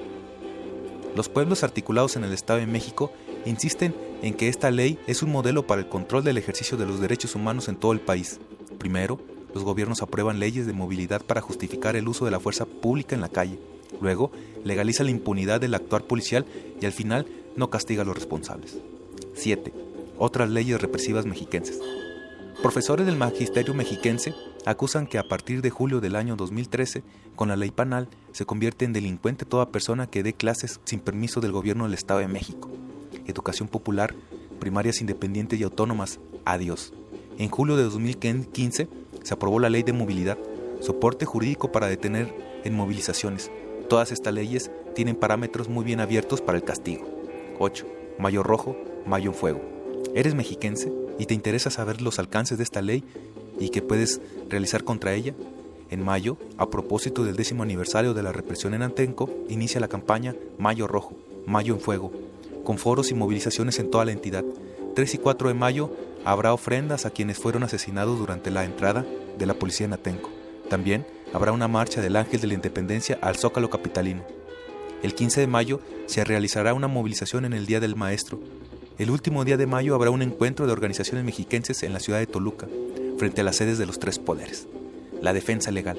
Los pueblos articulados en el Estado de México insisten en que esta ley es un modelo para el control del ejercicio de los derechos humanos en todo el país. Primero, los gobiernos aprueban leyes de movilidad para justificar el uso de la fuerza pública en la calle. Luego, legaliza la impunidad del actuar policial y al final no castiga a los responsables. 7. Otras leyes represivas mexiquenses. Profesores del magisterio mexiquense acusan que a partir de julio del año 2013, con la ley penal, se convierte en delincuente toda persona que dé clases sin permiso del gobierno del Estado de México. Educación popular, primarias independientes y autónomas, adiós. En julio de 2015 se aprobó la Ley de Movilidad, soporte jurídico para detener en movilizaciones. Todas estas leyes tienen parámetros muy bien abiertos para el castigo. 8. Mayo rojo, mayo en fuego. ¿Eres mexiquense y te interesa saber los alcances de esta ley y qué puedes realizar contra ella? En mayo, a propósito del 10º aniversario de la represión en Atenco, inicia la campaña Mayo Rojo, Mayo en Fuego, con foros y movilizaciones en toda la entidad. 3 y 4 de mayo habrá ofrendas a quienes fueron asesinados durante la entrada de la policía en Atenco. También habrá una marcha del Ángel de la Independencia al Zócalo capitalino. El 15 de mayo se realizará una movilización en el Día del Maestro. El último día de mayo habrá un encuentro de organizaciones mexiquenses en la ciudad de Toluca, frente a las sedes de los 3 poderes. La defensa legal.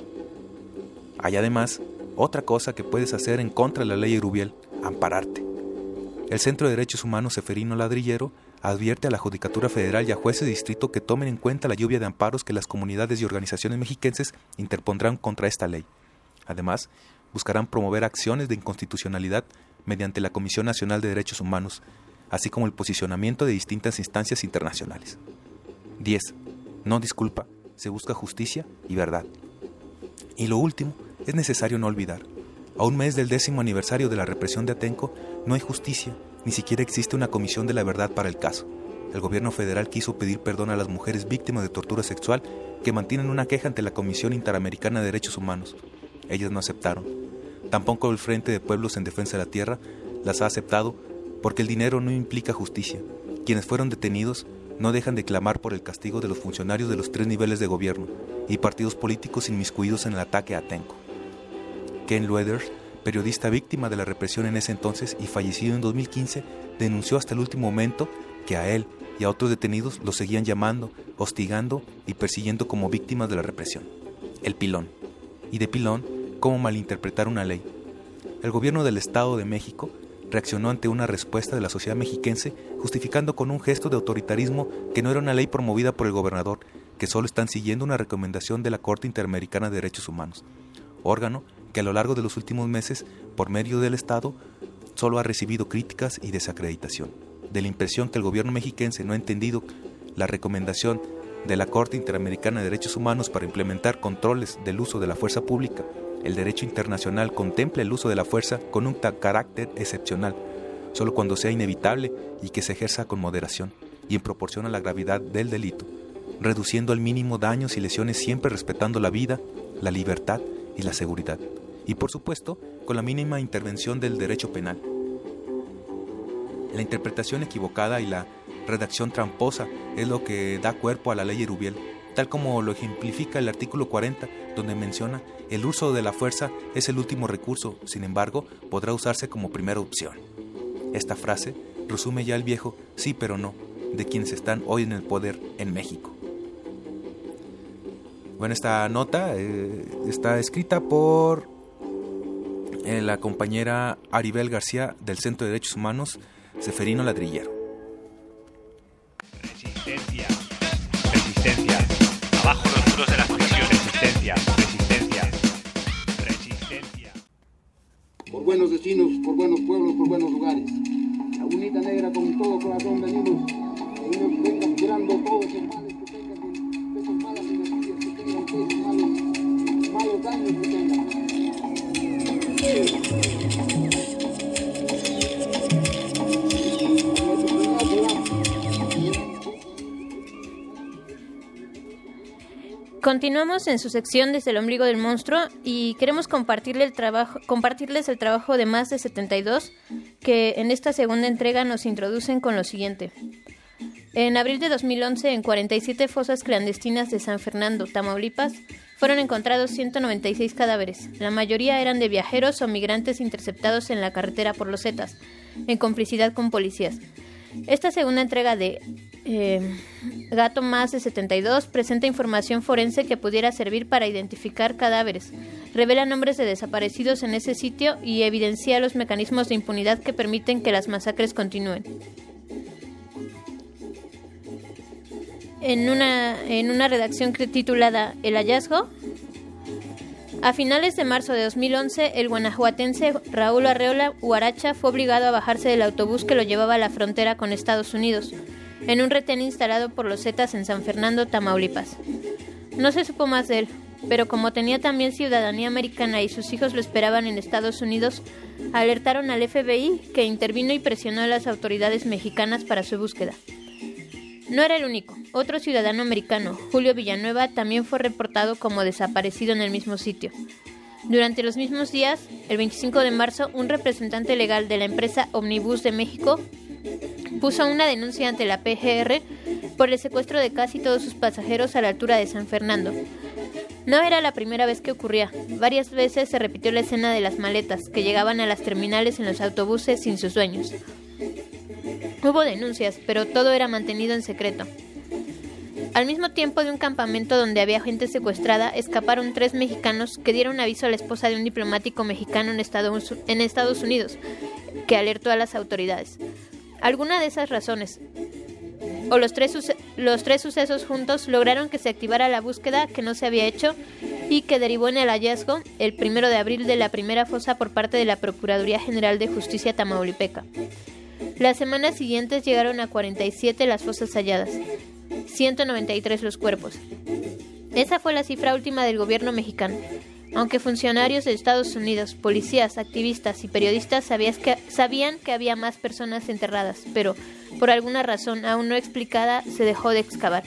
Hay además otra cosa que puedes hacer en contra de la ley Erubiel: ampararte. El Centro de Derechos Humanos Seferino Ladrillero advierte a la Judicatura Federal y a jueces de distrito que tomen en cuenta la lluvia de amparos que las comunidades y organizaciones mexiquenses interpondrán contra esta ley. Además, buscarán promover acciones de inconstitucionalidad mediante la Comisión Nacional de Derechos Humanos, así como el posicionamiento de distintas instancias internacionales. 10. No disculpa, se busca justicia y verdad. Y lo último, es necesario no olvidar. A un mes del 10º aniversario de la represión de Atenco, no hay justicia, ni siquiera existe una comisión de la verdad para el caso. El gobierno federal quiso pedir perdón a las mujeres víctimas de tortura sexual que mantienen una queja ante la Comisión Interamericana de Derechos Humanos. Ellas no aceptaron. Tampoco el Frente de Pueblos en Defensa de la Tierra las ha aceptado porque el dinero no implica justicia. Quienes fueron detenidos no dejan de clamar por el castigo de los funcionarios de los 3 niveles de gobierno y partidos políticos inmiscuidos en el ataque a Atenco. Ken Lueders, periodista víctima de la represión en ese entonces y fallecido en 2015, denunció hasta el último momento que a él y a otros detenidos los seguían llamando, hostigando y persiguiendo como víctimas de la represión. El pilón. Y de pilón, cómo malinterpretar una ley. El gobierno del Estado de México reaccionó ante una respuesta de la sociedad mexiquense justificando con un gesto de autoritarismo que no era una ley promovida por el gobernador, que solo están siguiendo una recomendación de la Corte Interamericana de Derechos Humanos, órgano que a lo largo de los últimos meses, por medio del Estado, solo ha recibido críticas y desacreditación. De la impresión que el gobierno mexiquense no ha entendido la recomendación de la Corte Interamericana de Derechos Humanos para implementar controles del uso de la fuerza pública, el derecho internacional contempla el uso de la fuerza con un carácter excepcional, solo cuando sea inevitable y que se ejerza con moderación y en proporción a la gravedad del delito, reduciendo al mínimo daños y lesiones siempre respetando la vida, la libertad y la seguridad. Y por supuesto, con la mínima intervención del derecho penal. La interpretación equivocada y la redacción tramposa es lo que da cuerpo a la ley Erubiel, tal como lo ejemplifica el artículo 40, donde menciona: el uso de la fuerza es el último recurso, sin embargo, podrá usarse como primera opción. Esta frase resume ya el viejo sí pero no de quienes están hoy en el poder en México. Bueno, esta nota está escrita por la compañera Aribel García del Centro de Derechos Humanos Ceferino Ladrillero. Resistencia, resistencia, abajo los muros de las prisiones. Resistencia, resistencia, resistencia. Por buenos destinos, por buenos pueblos, por buenos lugares. Lagunita Negra, con todo corazón venimos capturando todos esos males que tengan, esas malas energías que tengan, esos malos daños que tengan. Continuamos en su sección Desde el ombligo del monstruo y queremos compartirles el trabajo de Más de 72 que en esta segunda entrega nos introducen con lo siguiente. En abril de 2011, en 47 fosas clandestinas de San Fernando, Tamaulipas, fueron encontrados 196 cadáveres. La mayoría eran de viajeros o migrantes interceptados en la carretera por los Zetas, en complicidad con policías. Esta segunda entrega de Gato Más de 72 presenta información forense que pudiera servir para identificar cadáveres, revela nombres de desaparecidos en ese sitio y evidencia los mecanismos de impunidad que permiten que las masacres continúen. En una redacción titulada El hallazgo, a finales de marzo de 2011, el guanajuatense Raúl Arreola Huaracha fue obligado a bajarse del autobús que lo llevaba a la frontera con Estados Unidos, en un retén instalado por los Zetas en San Fernando, Tamaulipas. No se supo más de él, pero como tenía también ciudadanía americana y sus hijos lo esperaban en Estados Unidos, alertaron al FBI, que intervino y presionó a las autoridades mexicanas para su búsqueda. No era el único. Otro ciudadano americano, Julio Villanueva, también fue reportado como desaparecido en el mismo sitio. Durante los mismos días, el 25 de marzo, un representante legal de la empresa Omnibus de México puso una denuncia ante la PGR por el secuestro de casi todos sus pasajeros a la altura de San Fernando. No era la primera vez que ocurría. Varias veces se repitió la escena de las maletas que llegaban a las terminales en los autobuses sin sus dueños. Hubo denuncias, pero todo era mantenido en secreto. Al mismo tiempo, de un campamento donde había gente secuestrada, escaparon 3 mexicanos que dieron aviso a la esposa de un diplomático mexicano en Estados Unidos, que alertó a las autoridades. Alguna de esas razones, o los tres sucesos juntos, lograron que se activara la búsqueda que no se había hecho y que derivó en el hallazgo, el 1 de abril, de la primera fosa por parte de la Procuraduría General de Justicia tamaulipeca. Las semanas siguientes llegaron a 47 las fosas halladas, 193 los cuerpos. Esa fue la cifra última del gobierno mexicano. Aunque funcionarios de Estados Unidos, policías, activistas y periodistas sabían que había más personas enterradas, pero por alguna razón aún no explicada se dejó de excavar.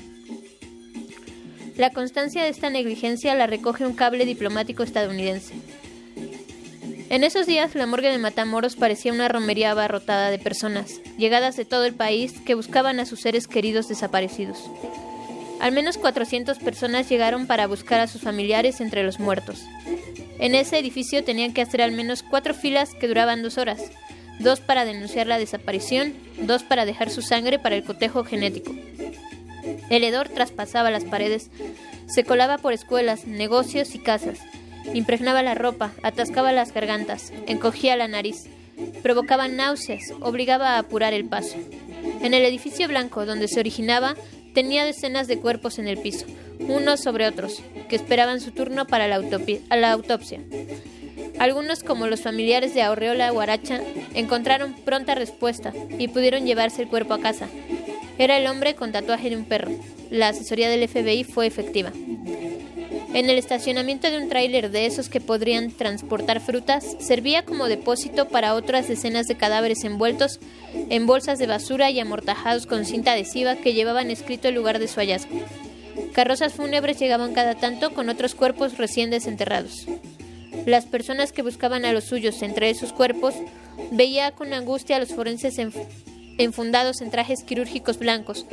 La constancia de esta negligencia la recoge un cable diplomático estadounidense. En esos días, la morgue de Matamoros parecía una romería abarrotada de personas, llegadas de todo el país, que buscaban a sus seres queridos desaparecidos. Al menos 400 personas llegaron para buscar a sus familiares entre los muertos. En ese edificio tenían que hacer al menos 4 filas que duraban 2 horas, 2 para denunciar la desaparición, 2 para dejar su sangre para el cotejo genético. El hedor traspasaba las paredes, se colaba por escuelas, negocios y casas. Impregnaba la ropa, atascaba las gargantas, encogía la nariz, provocaba náuseas, obligaba a apurar el paso. En el edificio blanco donde se originaba, tenía decenas de cuerpos en el piso, unos sobre otros, que esperaban su turno para la autopsia. Algunos, como los familiares de Arreola Huaracha, encontraron pronta respuesta y pudieron llevarse el cuerpo a casa. Era el hombre con tatuaje de un perro. La asesoría del FBI fue efectiva. En el estacionamiento de un tráiler de esos que podrían transportar frutas, servía como depósito para otras decenas de cadáveres envueltos en bolsas de basura y amortajados con cinta adhesiva que llevaban escrito el lugar de su hallazgo. Carrozas fúnebres llegaban cada tanto con otros cuerpos recién desenterrados. Las personas que buscaban a los suyos entre esos cuerpos veía con angustia a los forenses enfundados en trajes quirúrgicos blancos,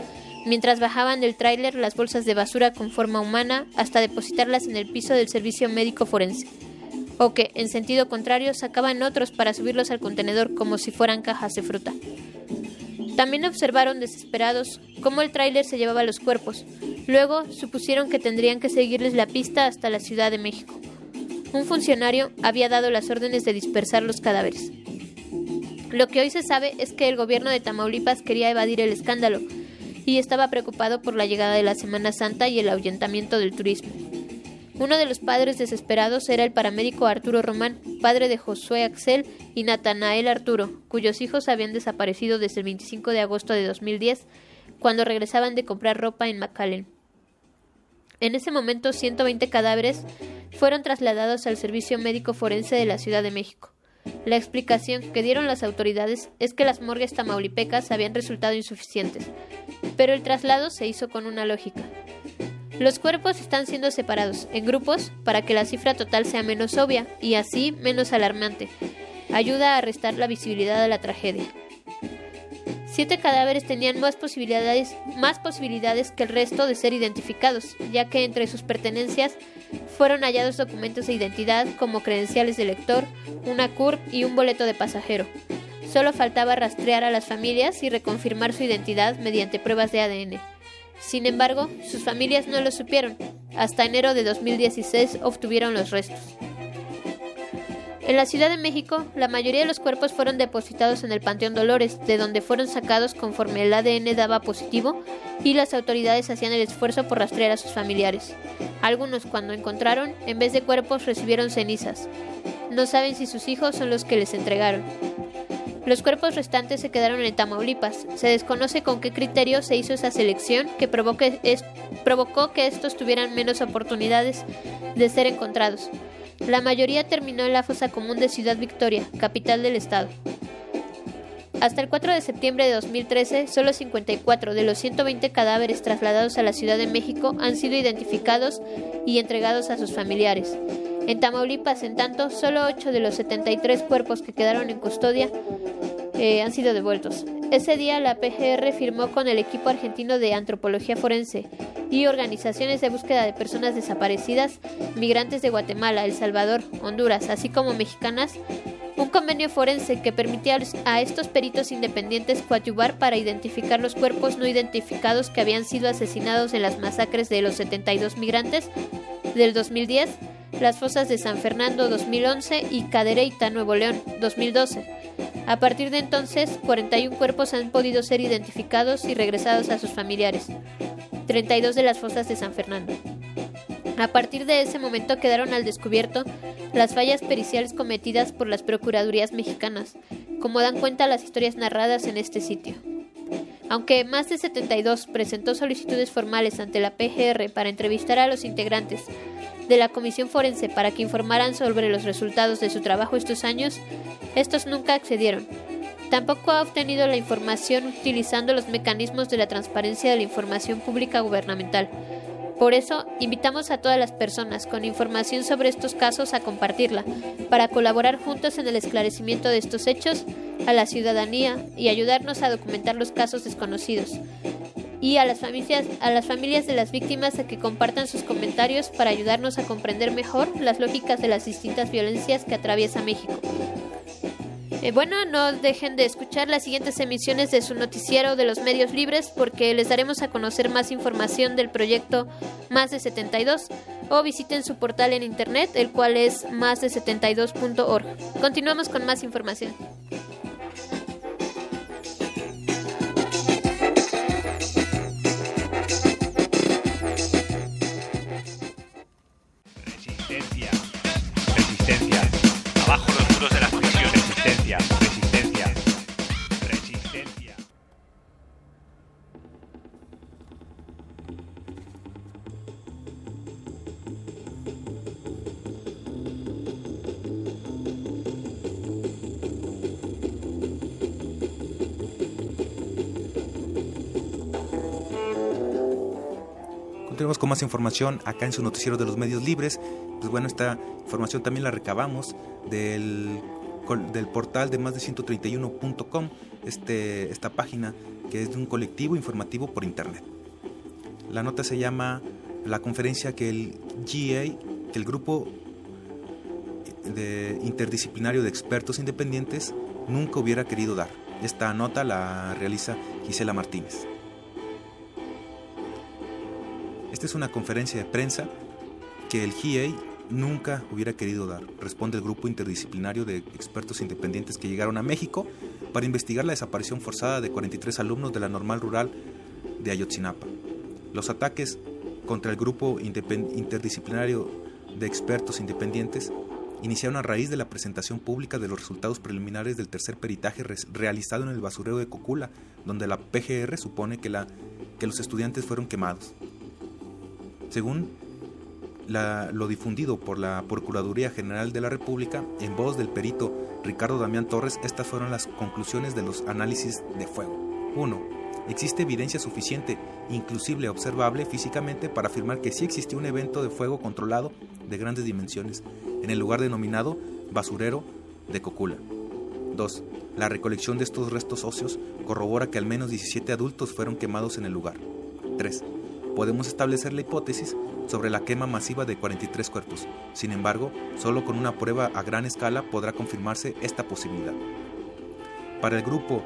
mientras bajaban del tráiler las bolsas de basura con forma humana hasta depositarlas en el piso del servicio médico forense, o que, en sentido contrario, sacaban otros para subirlos al contenedor como si fueran cajas de fruta. También observaron desesperados cómo el tráiler se llevaba los cuerpos. Luego supusieron que tendrían que seguirles la pista hasta la Ciudad de México. Un funcionario había dado las órdenes de dispersar los cadáveres. Lo que hoy se sabe es que el gobierno de Tamaulipas quería evadir el escándalo y estaba preocupado por la llegada de la Semana Santa y el ahuyentamiento del turismo. Uno de los padres desesperados era el paramédico Arturo Román, padre de Josué Axel y Natanael Arturo, cuyos hijos habían desaparecido desde el 25 de agosto de 2010, cuando regresaban de comprar ropa en McAllen. En ese momento, 120 cadáveres fueron trasladados al Servicio Médico Forense de la Ciudad de México. La explicación que dieron las autoridades es que las morgues tamaulipecas habían resultado insuficientes, pero el traslado se hizo con una lógica. Los cuerpos están siendo separados en grupos para que la cifra total sea menos obvia y así menos alarmante. Ayuda a restar la visibilidad de la tragedia. 7 cadáveres tenían más posibilidades que el resto de ser identificados, ya que entre sus pertenencias fueron hallados documentos de identidad como credenciales de lector, una CURP y un boleto de pasajero. Solo faltaba rastrear a las familias y reconfirmar su identidad mediante pruebas de ADN. Sin embargo, sus familias no lo supieron. Hasta enero de 2016 obtuvieron los restos. En la Ciudad de México, la mayoría de los cuerpos fueron depositados en el Panteón Dolores, de donde fueron sacados conforme el ADN daba positivo y las autoridades hacían el esfuerzo por rastrear a sus familiares. Algunos, cuando encontraron, en vez de cuerpos recibieron cenizas. No saben si sus hijos son los que les entregaron. Los cuerpos restantes se quedaron en Tamaulipas. Se desconoce con qué criterio se hizo esa selección que provocó que estos tuvieran menos oportunidades de ser encontrados. La mayoría terminó en la fosa común de Ciudad Victoria, capital del estado. Hasta el 4 de septiembre de 2013, solo 54 de los 120 cadáveres trasladados a la Ciudad de México han sido identificados y entregados a sus familiares. En Tamaulipas, en tanto, solo 8 de los 73 cuerpos que quedaron en custodia han sido devueltos. Ese día la PGR firmó con el equipo argentino de antropología forense y organizaciones de búsqueda de personas desaparecidas, migrantes de Guatemala, El Salvador, Honduras, así como mexicanas, un convenio forense que permitía a estos peritos independientes coadyuvar para identificar los cuerpos no identificados que habían sido asesinados en las masacres de los 72 migrantes del 2010, las fosas de San Fernando 2011 y Cadereyta, Nuevo León 2012. A partir de entonces, 41 cuerpos han podido ser identificados y regresados a sus familiares, 32 de las fosas de San Fernando. A partir de ese momento quedaron al descubierto las fallas periciales cometidas por las procuradurías mexicanas, como dan cuenta las historias narradas en este sitio. Aunque más de 72 presentó solicitudes formales ante la PGR para entrevistar a los integrantes de la Comisión Forense para que informaran sobre los resultados de su trabajo estos años, estos nunca accedieron. Tampoco ha obtenido la información utilizando los mecanismos de la transparencia de la información pública gubernamental. Por eso, invitamos a todas las personas con información sobre estos casos a compartirla, para colaborar juntos en el esclarecimiento de estos hechos a la ciudadanía y ayudarnos a documentar los casos desconocidos. Y a las familias de las víctimas a que compartan sus comentarios para ayudarnos a comprender mejor las lógicas de las distintas violencias que atraviesa México. No dejen de escuchar las siguientes emisiones de su noticiero de los medios libres, porque les daremos a conocer más información del proyecto Más de 72, o visiten su portal en internet, el cual es másde72.org. Continuamos con más información. Resistencia. Abajo los muros de las prisiones. Resistencia. Continuamos con más información acá en su noticiero de los medios libres. Pues bueno, esta información también la recabamos del portal de másde131.com, esta página que es de un colectivo informativo por internet. La nota se llama la conferencia que el GA, que el grupo interdisciplinario de expertos independientes nunca hubiera querido dar. Esta nota la realiza Gisela Martínez. Esta es una conferencia de prensa que el GA nunca hubiera querido dar, responde el grupo interdisciplinario de expertos independientes que llegaron a México para investigar la desaparición forzada de 43 alumnos de la Normal Rural de Ayotzinapa. Los ataques contra el grupo interdisciplinario de expertos independientes iniciaron a raíz de la presentación pública de los resultados preliminares del tercer peritaje realizado en el basurero de Cocula, donde la PGR supone que los estudiantes fueron quemados. Según lo difundido por la Procuraduría General de la República, en voz del perito Ricardo Damián Torres, estas fueron las conclusiones de los análisis de fuego. 1. Existe evidencia suficiente, inclusive observable físicamente, para afirmar que sí existió un evento de fuego controlado de grandes dimensiones en el lugar denominado basurero de Cocula. 2. La recolección de estos restos óseos corrobora que al menos 17 adultos fueron quemados en el lugar. 3. Podemos establecer la hipótesis sobre la quema masiva de 43 cuerpos. Sin embargo, solo con una prueba a gran escala podrá confirmarse esta posibilidad. Para el grupo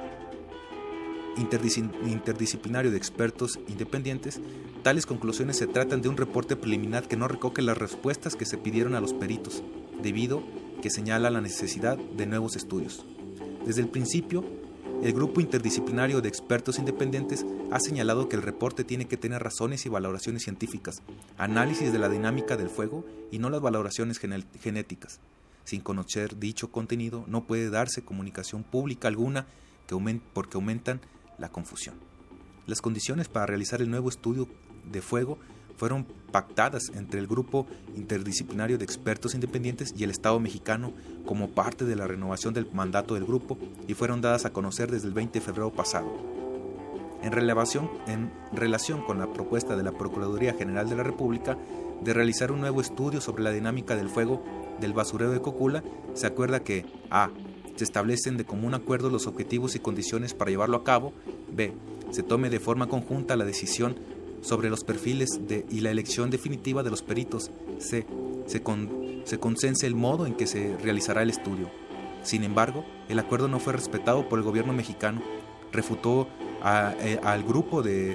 interdisciplinario de expertos independientes, tales conclusiones se tratan de un reporte preliminar que no recoge las respuestas que se pidieron a los peritos, debido que señala la necesidad de nuevos estudios. Desde el principio, el grupo interdisciplinario de expertos independientes ha señalado que el reporte tiene que tener razones y valoraciones científicas, análisis de la dinámica del fuego y no las valoraciones genéticas. Sin conocer dicho contenido, no puede darse comunicación pública alguna porque aumentan la confusión. Las condiciones para realizar el nuevo estudio de fuego fueron pactadas entre el grupo interdisciplinario de expertos independientes y el Estado mexicano como parte de la renovación del mandato del grupo y fueron dadas a conocer desde el 20 de febrero pasado. En relación con la propuesta de la Procuraduría General de la República de realizar un nuevo estudio sobre la dinámica del fuego del basurero de Cocula, se acuerda que a. Se establecen de común acuerdo los objetivos y condiciones para llevarlo a cabo. B. Se tome de forma conjunta la decisión sobre los perfiles y la elección definitiva de los peritos. C. Se consense el modo en que se realizará el estudio. Sin embargo, el acuerdo no fue respetado por el gobierno mexicano. Refutó al grupo de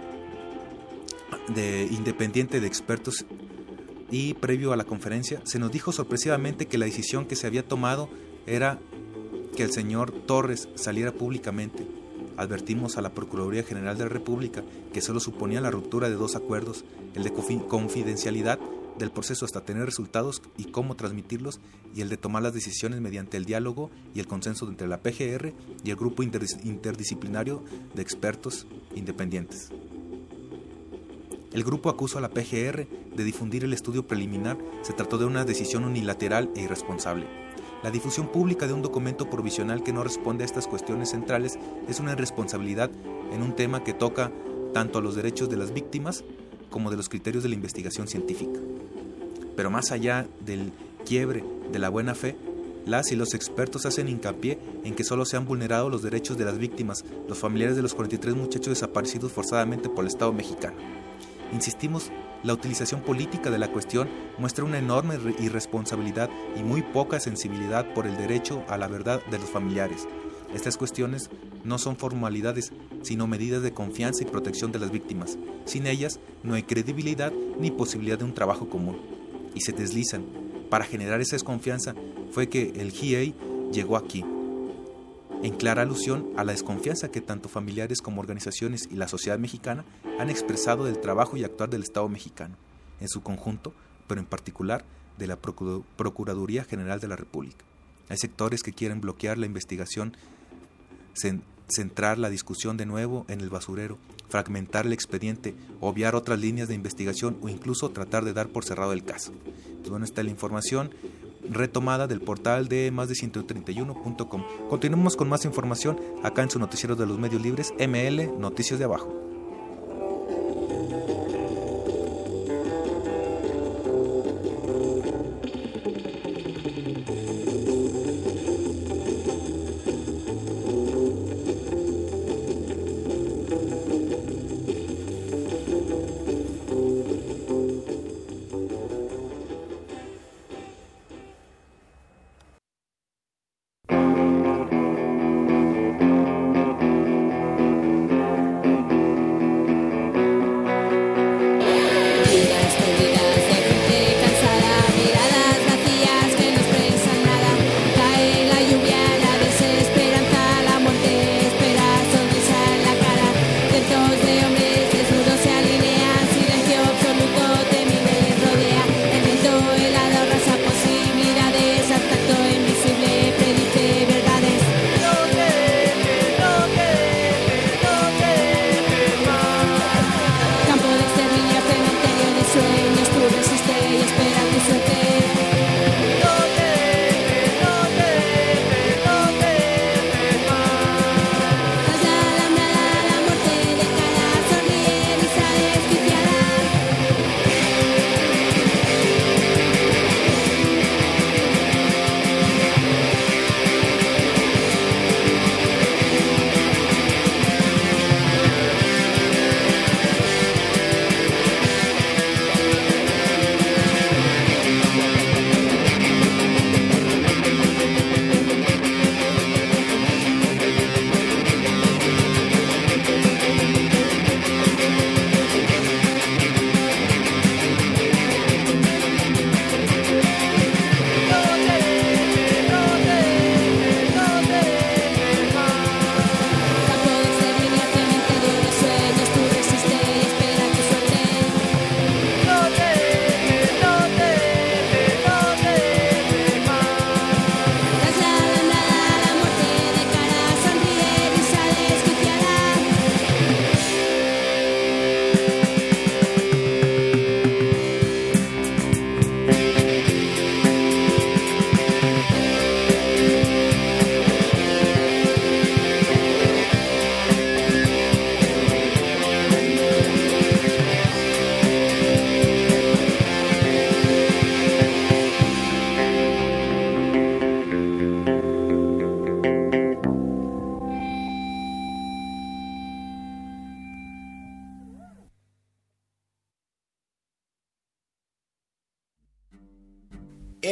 independiente de expertos y previo a la conferencia se nos dijo sorpresivamente que la decisión que se había tomado era que el señor Torres saliera públicamente. Advertimos a la Procuraduría General de la República que solo suponía la ruptura de dos acuerdos, el de confidencialidad del proceso hasta tener resultados y cómo transmitirlos, y el de tomar las decisiones mediante el diálogo y el consenso entre la PGR y el grupo interdisciplinario de expertos independientes. El grupo acusó a la PGR de difundir el estudio preliminar. Se trató de una decisión unilateral e irresponsable. La difusión pública de un documento provisional que no responde a estas cuestiones centrales es una irresponsabilidad en un tema que toca tanto a los derechos de las víctimas como de los criterios de la investigación científica. Pero más allá del quiebre de la buena fe, las y los expertos hacen hincapié en que solo se han vulnerado los derechos de las víctimas, los familiares de los 43 muchachos desaparecidos forzadamente por el Estado mexicano. Insistimos, la utilización política de la cuestión muestra una enorme irresponsabilidad y muy poca sensibilidad por el derecho a la verdad de los familiares. Estas cuestiones no son formalidades, sino medidas de confianza y protección de las víctimas. Sin ellas, no hay credibilidad ni posibilidad de un trabajo común. Y se deslizan. Para generar esa desconfianza fue que el GA llegó aquí, en clara alusión a la desconfianza que tanto familiares como organizaciones y la sociedad mexicana han expresado del trabajo y actuar del Estado mexicano, en su conjunto, pero en particular de la Procuraduría General de la República. Hay sectores que quieren bloquear la investigación, centrar la discusión de nuevo en el basurero, fragmentar el expediente, obviar otras líneas de investigación o incluso tratar de dar por cerrado el caso. Pues bueno, está la información retomada del portal de más-de131.com. Continuamos con más información acá en su noticiero de los medios libres, ML Noticias de Abajo.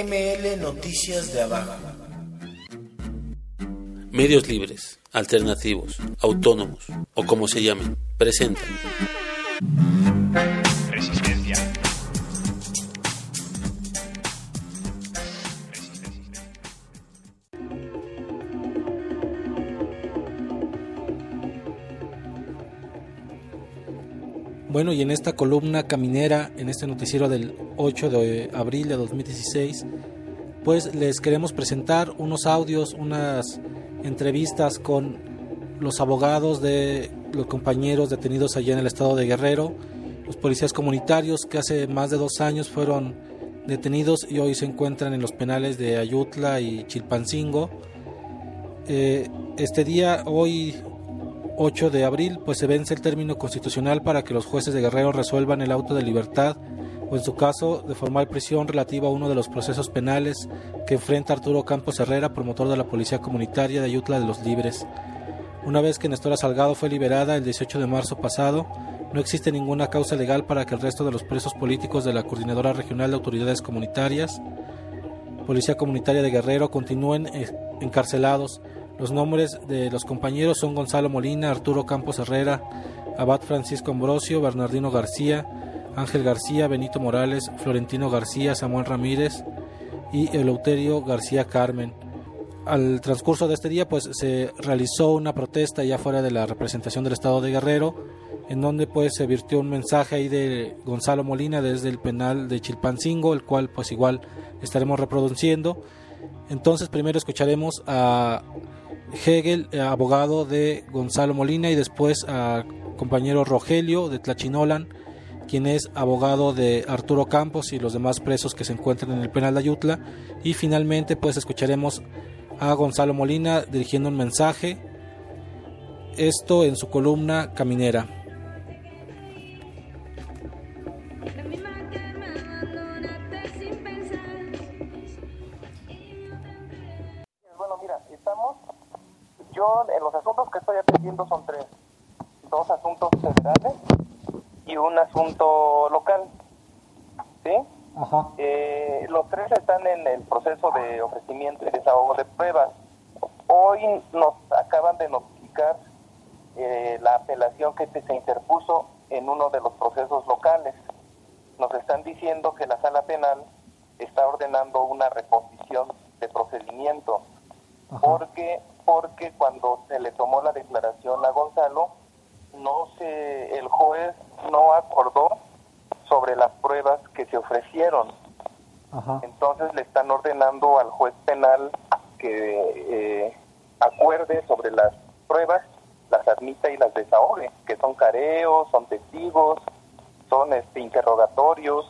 ML Noticias de Abajo. Medios libres, alternativos, autónomos o como se llamen, presentan Resistencia. Bueno, y en esta columna caminera, en este noticiero del 8 de abril de 2016, pues les queremos presentar unos audios, unas entrevistas con los abogados de los compañeros detenidos allá en el estado de Guerrero, los policías comunitarios que hace más de 2 años fueron detenidos y hoy se encuentran en los penales de Ayutla y Chilpancingo. Este día, hoy 8 de abril, pues se vence el término constitucional para que los jueces de Guerrero resuelvan el auto de libertad o en su caso de formal prisión relativa a uno de los procesos penales que enfrenta Arturo Campos Herrera, promotor de la Policía Comunitaria de Ayutla de los Libres. Una vez que Nestora Salgado fue liberada el 18 de marzo pasado, no existe ninguna causa legal para que el resto de los presos políticos de la Coordinadora Regional de Autoridades Comunitarias, Policía Comunitaria de Guerrero, continúen encarcelados. Los nombres de los compañeros son Gonzalo Molina, Arturo Campos Herrera, Abad Francisco Ambrosio, Bernardino García, Ángel García, Benito Morales, Florentino García, Samuel Ramírez y Eleuterio García Carmen. Al transcurso de este día pues se realizó una protesta ya fuera de la representación del estado de Guerrero, en donde pues se virtió un mensaje ahí de Gonzalo Molina desde el penal de Chilpancingo, el cual pues igual estaremos reproduciendo. Entonces primero escucharemos a Hegel, abogado de Gonzalo Molina, y después a compañero Rogelio de Tlachinolan, quien es abogado de Arturo Campos y los demás presos que se encuentran en el penal de Ayutla, y finalmente pues escucharemos a Gonzalo Molina dirigiendo un mensaje, esto en su columna caminera. Bueno, mira, yo en los asuntos que estoy atendiendo son 3, 2 asuntos federales y un asunto local, ¿sí? Ajá. Los 3 están en el proceso de ofrecimiento y desahogo de pruebas. Hoy nos acaban de notificar la apelación que se interpuso en uno de los procesos locales. Nos están diciendo que la sala penal está ordenando una reposición de procedimiento. Porque cuando se le tomó la declaración a Gonzalo, el juez no acordó sobre las pruebas que se ofrecieron. Ajá. Entonces le están ordenando al juez penal que acuerde sobre las pruebas, las admita y las desahogue, que son careos, son testigos, son interrogatorios.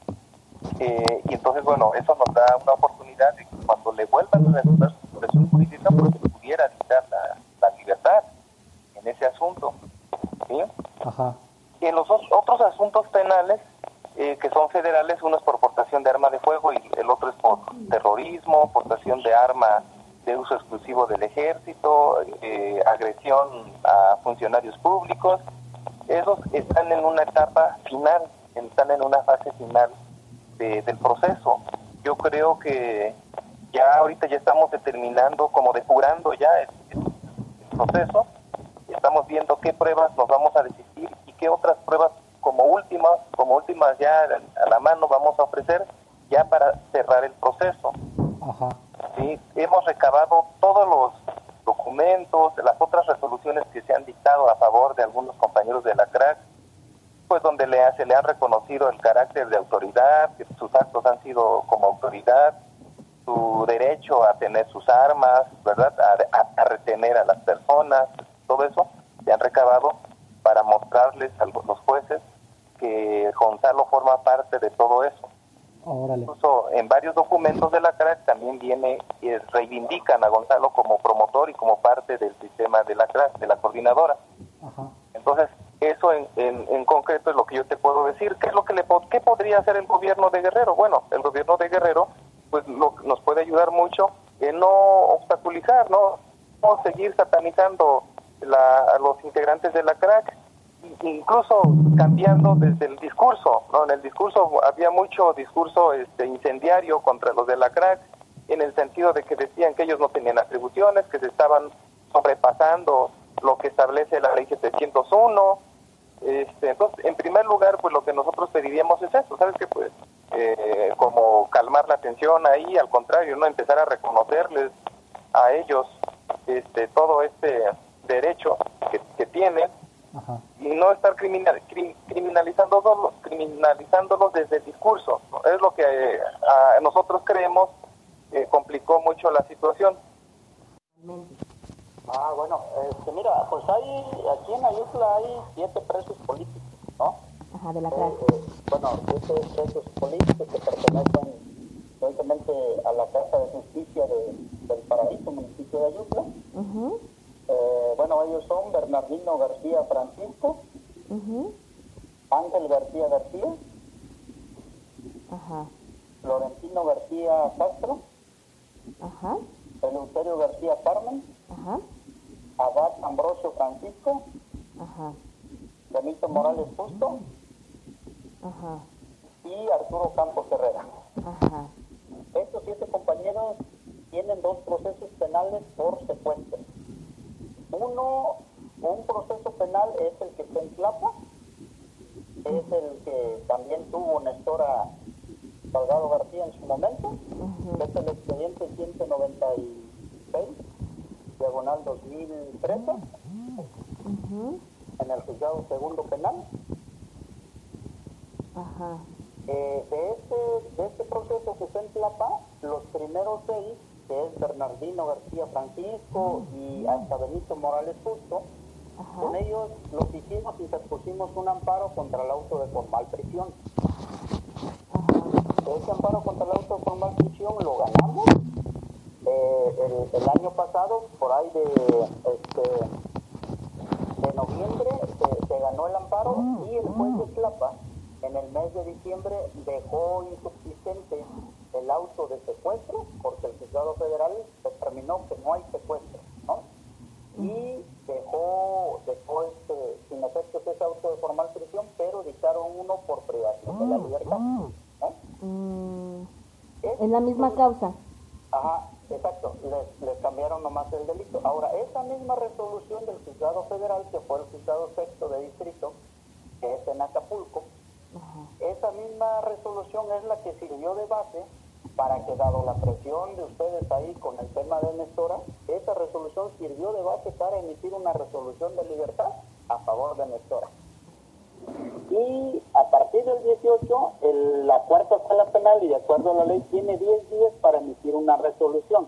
Y entonces, bueno, eso nos da una oportunidad de que cuando le vuelvan a reanudar su presión jurídica, pues se pudiera dictar la libertad en ese asunto, ¿sí? Ajá. Y en los otros asuntos penales, que son federales, uno es por portación de arma de fuego y el otro es por terrorismo, portación de arma de uso exclusivo del ejército, agresión a funcionarios públicos. Esos están en una etapa final, están en una fase final del proceso. Yo creo que ya ahorita ya estamos determinando, como depurando ya el proceso, estamos viendo qué pruebas nos vamos a desistir y qué otras pruebas como últimas ya a la mano vamos a ofrecer ya para cerrar el proceso. Ajá. Sí, hemos recabado todos los documentos, las otras resoluciones que se han dictado a favor de algunos compañeros de la CRAC, pues donde se le han reconocido el carácter de autoridad, que sus actos han sido como autoridad, su derecho a tener sus armas, ¿verdad? A retener a las personas, todo eso se han recabado para mostrarles a los jueces que Gonzalo forma parte de todo eso. Órale. Incluso en varios documentos de la CRAC también viene y reivindican a Gonzalo como promotor y como parte del sistema de la CRAC, de la coordinadora. Ajá. Entonces, eso en concreto es lo que yo te puedo decir. ¿Qué es lo que qué podría hacer el gobierno de Guerrero? Bueno, el gobierno de Guerrero pues nos puede ayudar mucho en no obstaculizar, no seguir satanizando a los integrantes de la CRAC. incluso cambiando desde el discurso, ¿no? En el discurso había mucho discurso incendiario contra los de la CRAC, en el sentido de que decían que ellos no tenían atribuciones, que se estaban sobrepasando lo que establece la ley 701. Entonces, en primer lugar, pues lo que nosotros pediríamos es eso, ¿sabes qué? Pues como calmar la tensión ahí, al contrario, no empezar a reconocerles a ellos todo este derecho que tienen. Ajá. Y no estar criminalizándolos desde el discurso, ¿no? Es lo que nosotros creemos complicó mucho la situación. Bueno, mira, pues aquí en Ayutla hay 7 presos políticos, ¿no? Ajá, de la CRAC. 7 presos políticos que pertenecen evidentemente a la Casa de Justicia del Paraíso, municipio de Ayutla. Uh-huh. Ellos son Bernardino García Francisco, Uh-huh. Ángel García García, Ajá. Florentino García Castro, Ajá. Eleuterio García Carmen, Ajá. Abad Ambrosio Francisco, Ajá. Benito Morales Justo Ajá. y Arturo Campos Herrera. Ajá. Estos 7 compañeros tienen 2 procesos penales por secuestro. Un proceso penal es el que está en Tlapa, es el que también tuvo Nestora Salgado García en su momento, Uh-huh. es el expediente 196, diagonal 2013, Uh-huh. en el juzgado segundo penal. Ajá. De este proceso que está en Tlapa, los primeros 6, que es Bernardino García Francisco y hasta Benito Morales Justo, Ajá. con ellos lo que hicimos, interpusimos un amparo contra el auto de formal prisión. Ese amparo contra el auto de formal prisión lo ganamos el año pasado, por ahí de noviembre se ganó el amparo, y el juez de Tlapa en el mes de diciembre dejó insuficiente el auto de secuestro, porque el juzgado federal determinó que no hay secuestro, ¿no? Y dejó sin efectos ese auto de formal prisión, pero dictaron uno por privación de la libertad, ¿no? Es la misma causa. Ajá, exacto, les cambiaron nomás el delito. Ahora, esa misma resolución del juzgado federal, que fue el juzgado sexto de distrito, que es en Acapulco, esa misma resolución es la que sirvió de base para que, dado la presión de ustedes ahí con el tema de Nestora, esa resolución sirvió de base para emitir una resolución de libertad a favor de Nestora. Y a partir del 18, la cuarta sala penal, y de acuerdo a la ley, tiene 10 días para emitir una resolución.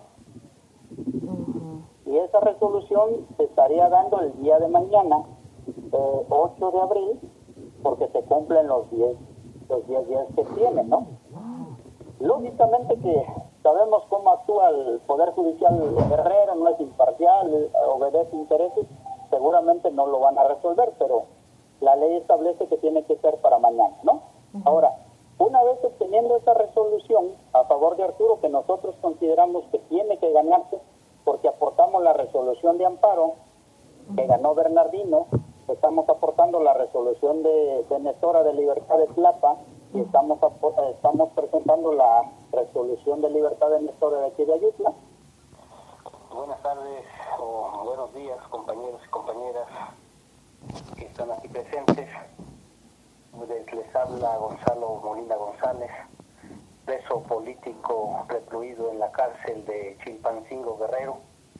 Y esa resolución se estaría dando el día de mañana, 8 de abril, porque se cumplen los 10 días que tiene, ¿no? Lógicamente que sabemos cómo actúa el Poder Judicial Guerrero, no es imparcial, obedece intereses, seguramente no lo van a resolver, pero la ley establece que tiene que ser para mañana, ¿no? Ahora, una vez obteniendo esa resolución a favor de Arturo, que nosotros consideramos que tiene que ganarse, porque aportamos la resolución de amparo que ganó Bernardino, estamos aportando la resolución de Nestora de Libertad de Tlapa, y estamos presentando la resolución de libertad de Nestora de aquí de Ayutla. Buenas tardes o buenos días, compañeros y compañeras que están aquí presentes. Les habla Gonzalo Molina González, preso político recluido en la cárcel de Chilpancingo, Guerrero,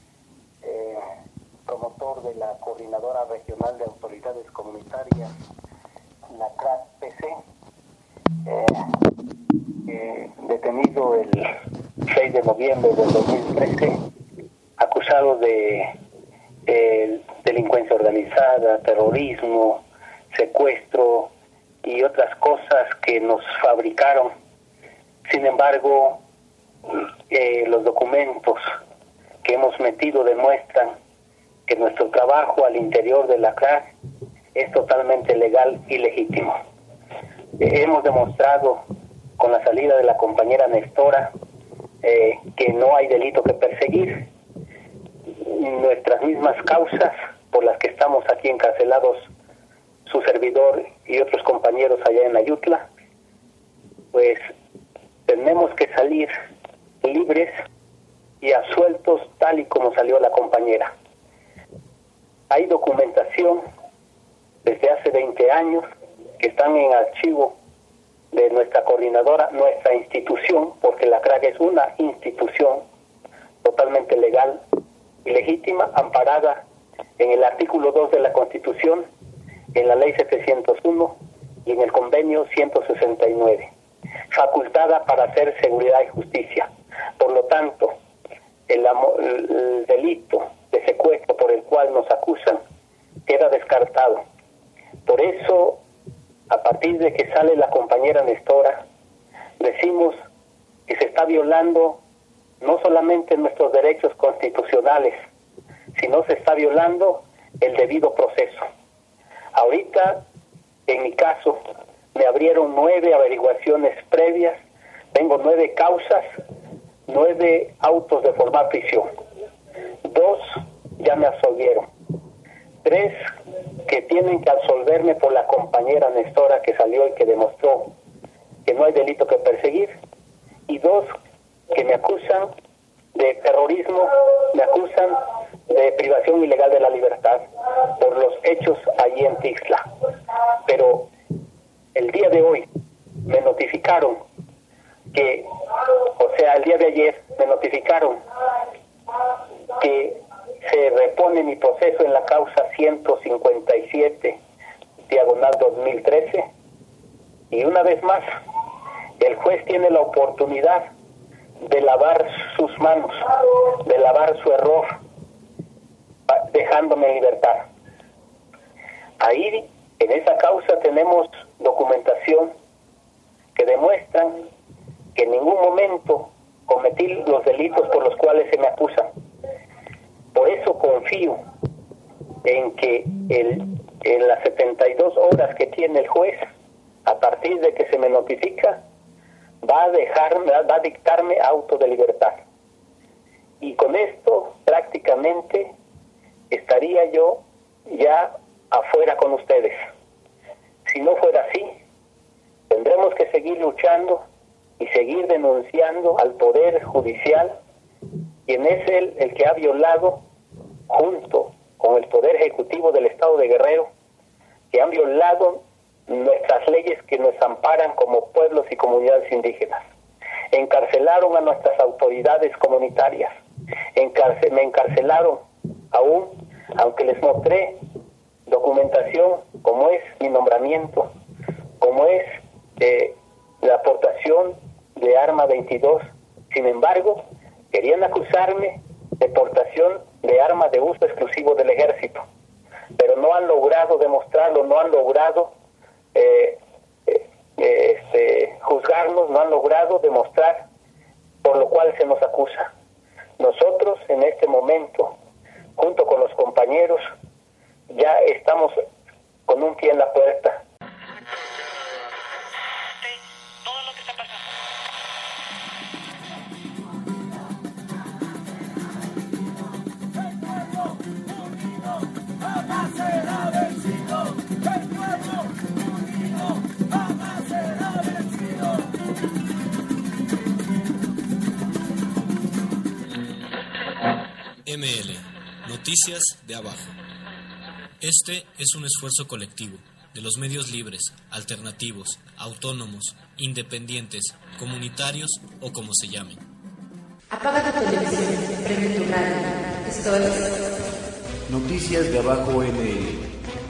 promotor de la Coordinadora Regional de Autoridades Comunitarias, la CRAC-PC, detenido el 6 de noviembre del 2013, acusado de delincuencia organizada, terrorismo, secuestro y otras cosas que nos fabricaron. Sin embargo, los documentos que hemos metido demuestran que nuestro trabajo al interior de la CRAC es totalmente legal y legítimo. Hemos demostrado con la salida de la compañera Nestora que no hay delito que perseguir. Nuestras mismas causas por las que estamos aquí encarcelados su servidor y otros compañeros allá en Ayutla, pues tenemos que salir libres y absueltos tal y como salió la compañera. Hay documentación desde hace 20 años que están en archivo de nuestra coordinadora, nuestra institución, porque la CRAG es una institución totalmente legal y legítima, amparada en el artículo 2 de la Constitución, en la Ley 701 y en el Convenio 169, facultada para hacer seguridad y justicia. Por lo tanto, el delito de secuestro por el cual nos acusan queda descartado. Por eso, a partir de que sale la compañera Nestora, decimos que se está violando no solamente nuestros derechos constitucionales, sino se está violando el debido proceso. Ahorita, en mi caso, me abrieron 9 averiguaciones previas, tengo 9 causas, 9 autos de formar prisión. 2 ya me absolvieron. 3 que tienen que absolverme por la compañera Nestora que salió y que demostró que no hay delito que perseguir. Y 2 que me acusan de terrorismo, me acusan de privación ilegal de la libertad por los hechos allí en Tixla. Pero el día de hoy me notificaron que, el día de ayer me notificaron que se repone mi proceso en la causa 157, diagonal 2013, y una vez más, el juez tiene la oportunidad de lavar sus manos, de lavar su error, dejándome en libertad. Ahí, en esa causa, tenemos documentación que demuestran que en ningún momento cometí los delitos por los cuales se me acusan. Por eso confío en que en las 72 horas que tiene el juez, a partir de que se me notifica, va a dictarme auto de libertad. Y con esto prácticamente estaría yo ya afuera con ustedes. Si no fuera así, tendremos que seguir luchando y seguir denunciando al Poder Judicial, quien es el que ha violado, junto con el Poder Ejecutivo del Estado de Guerrero, que han violado nuestras leyes que nos amparan como pueblos y comunidades indígenas. Encarcelaron a nuestras autoridades comunitarias, me encarcelaron aún, aunque les mostré documentación como es mi nombramiento, como es la aportación de arma 22. Sin embargo, querían acusarme de portación de arma de uso exclusivo del ejército, pero no han logrado demostrarlo, no han logrado juzgarnos, no han logrado demostrar por lo cual se nos acusa. Nosotros en este momento, junto con los compañeros, ya estamos con un pie en la puerta. ML, Noticias de Abajo. Este es un esfuerzo colectivo de los medios libres, alternativos, autónomos, independientes, comunitarios o como se llamen. Apaga tu televisión, prende tu radio. Esto es Noticias de Abajo ML.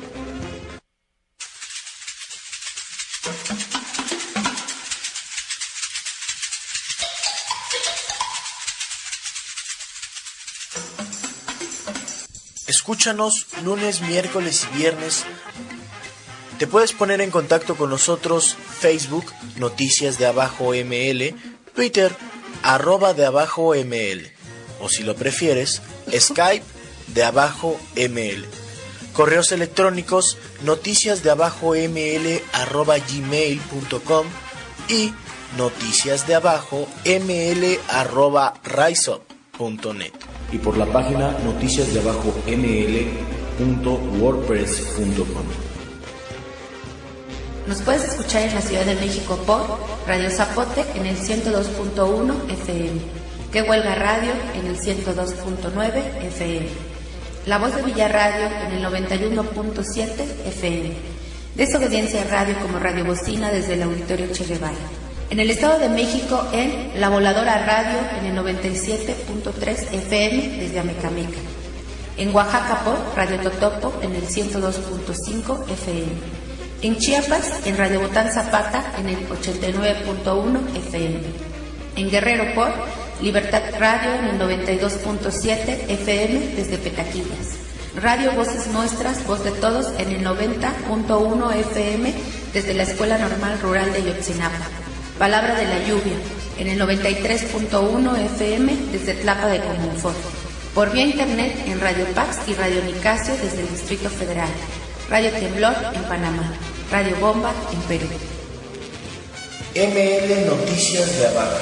Escúchanos lunes, miércoles y viernes. Te puedes poner en contacto con nosotros Facebook, Noticias de Abajo ML, Twitter, @deabajoml, o si lo prefieres, Skype de Abajo ML. Correos electrónicos noticiasdeabajoml@gmail.com y noticiasdeabajoml@riseup.net. Y por la página noticiasdeabajoml.wordpress.com. Nos puedes escuchar en la Ciudad de México por Radio Zapote en el 102.1 FM, Que Huelga Radio en el 102.9 FM, La Voz de Villa Radio en el 91.7 FM, Desobediencia Radio como Radio Bocina desde el Auditorio Che Guevara. En el Estado de México en La Voladora Radio en el 97.3 FM desde Amecameca. En Oaxaca por Radio Totopo en el 102.5 FM. En Chiapas en Radio Botán Zapata en el 89.1 FM. En Guerrero por Libertad Radio en el 92.7 FM desde Petaquillas. Radio Voces Nuestras, Voz de Todos en el 90.1 FM desde la Escuela Normal Rural de Yotzinapa. Palabra de la Lluvia en el 93.1 FM desde Tlapa de Comonfort. Por vía internet en Radio Pax y Radio Nicasio desde el Distrito Federal. Radio Temblor en Panamá. Radio Bomba en Perú. ML Noticias de Abajo.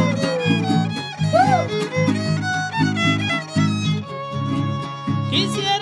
Quisiera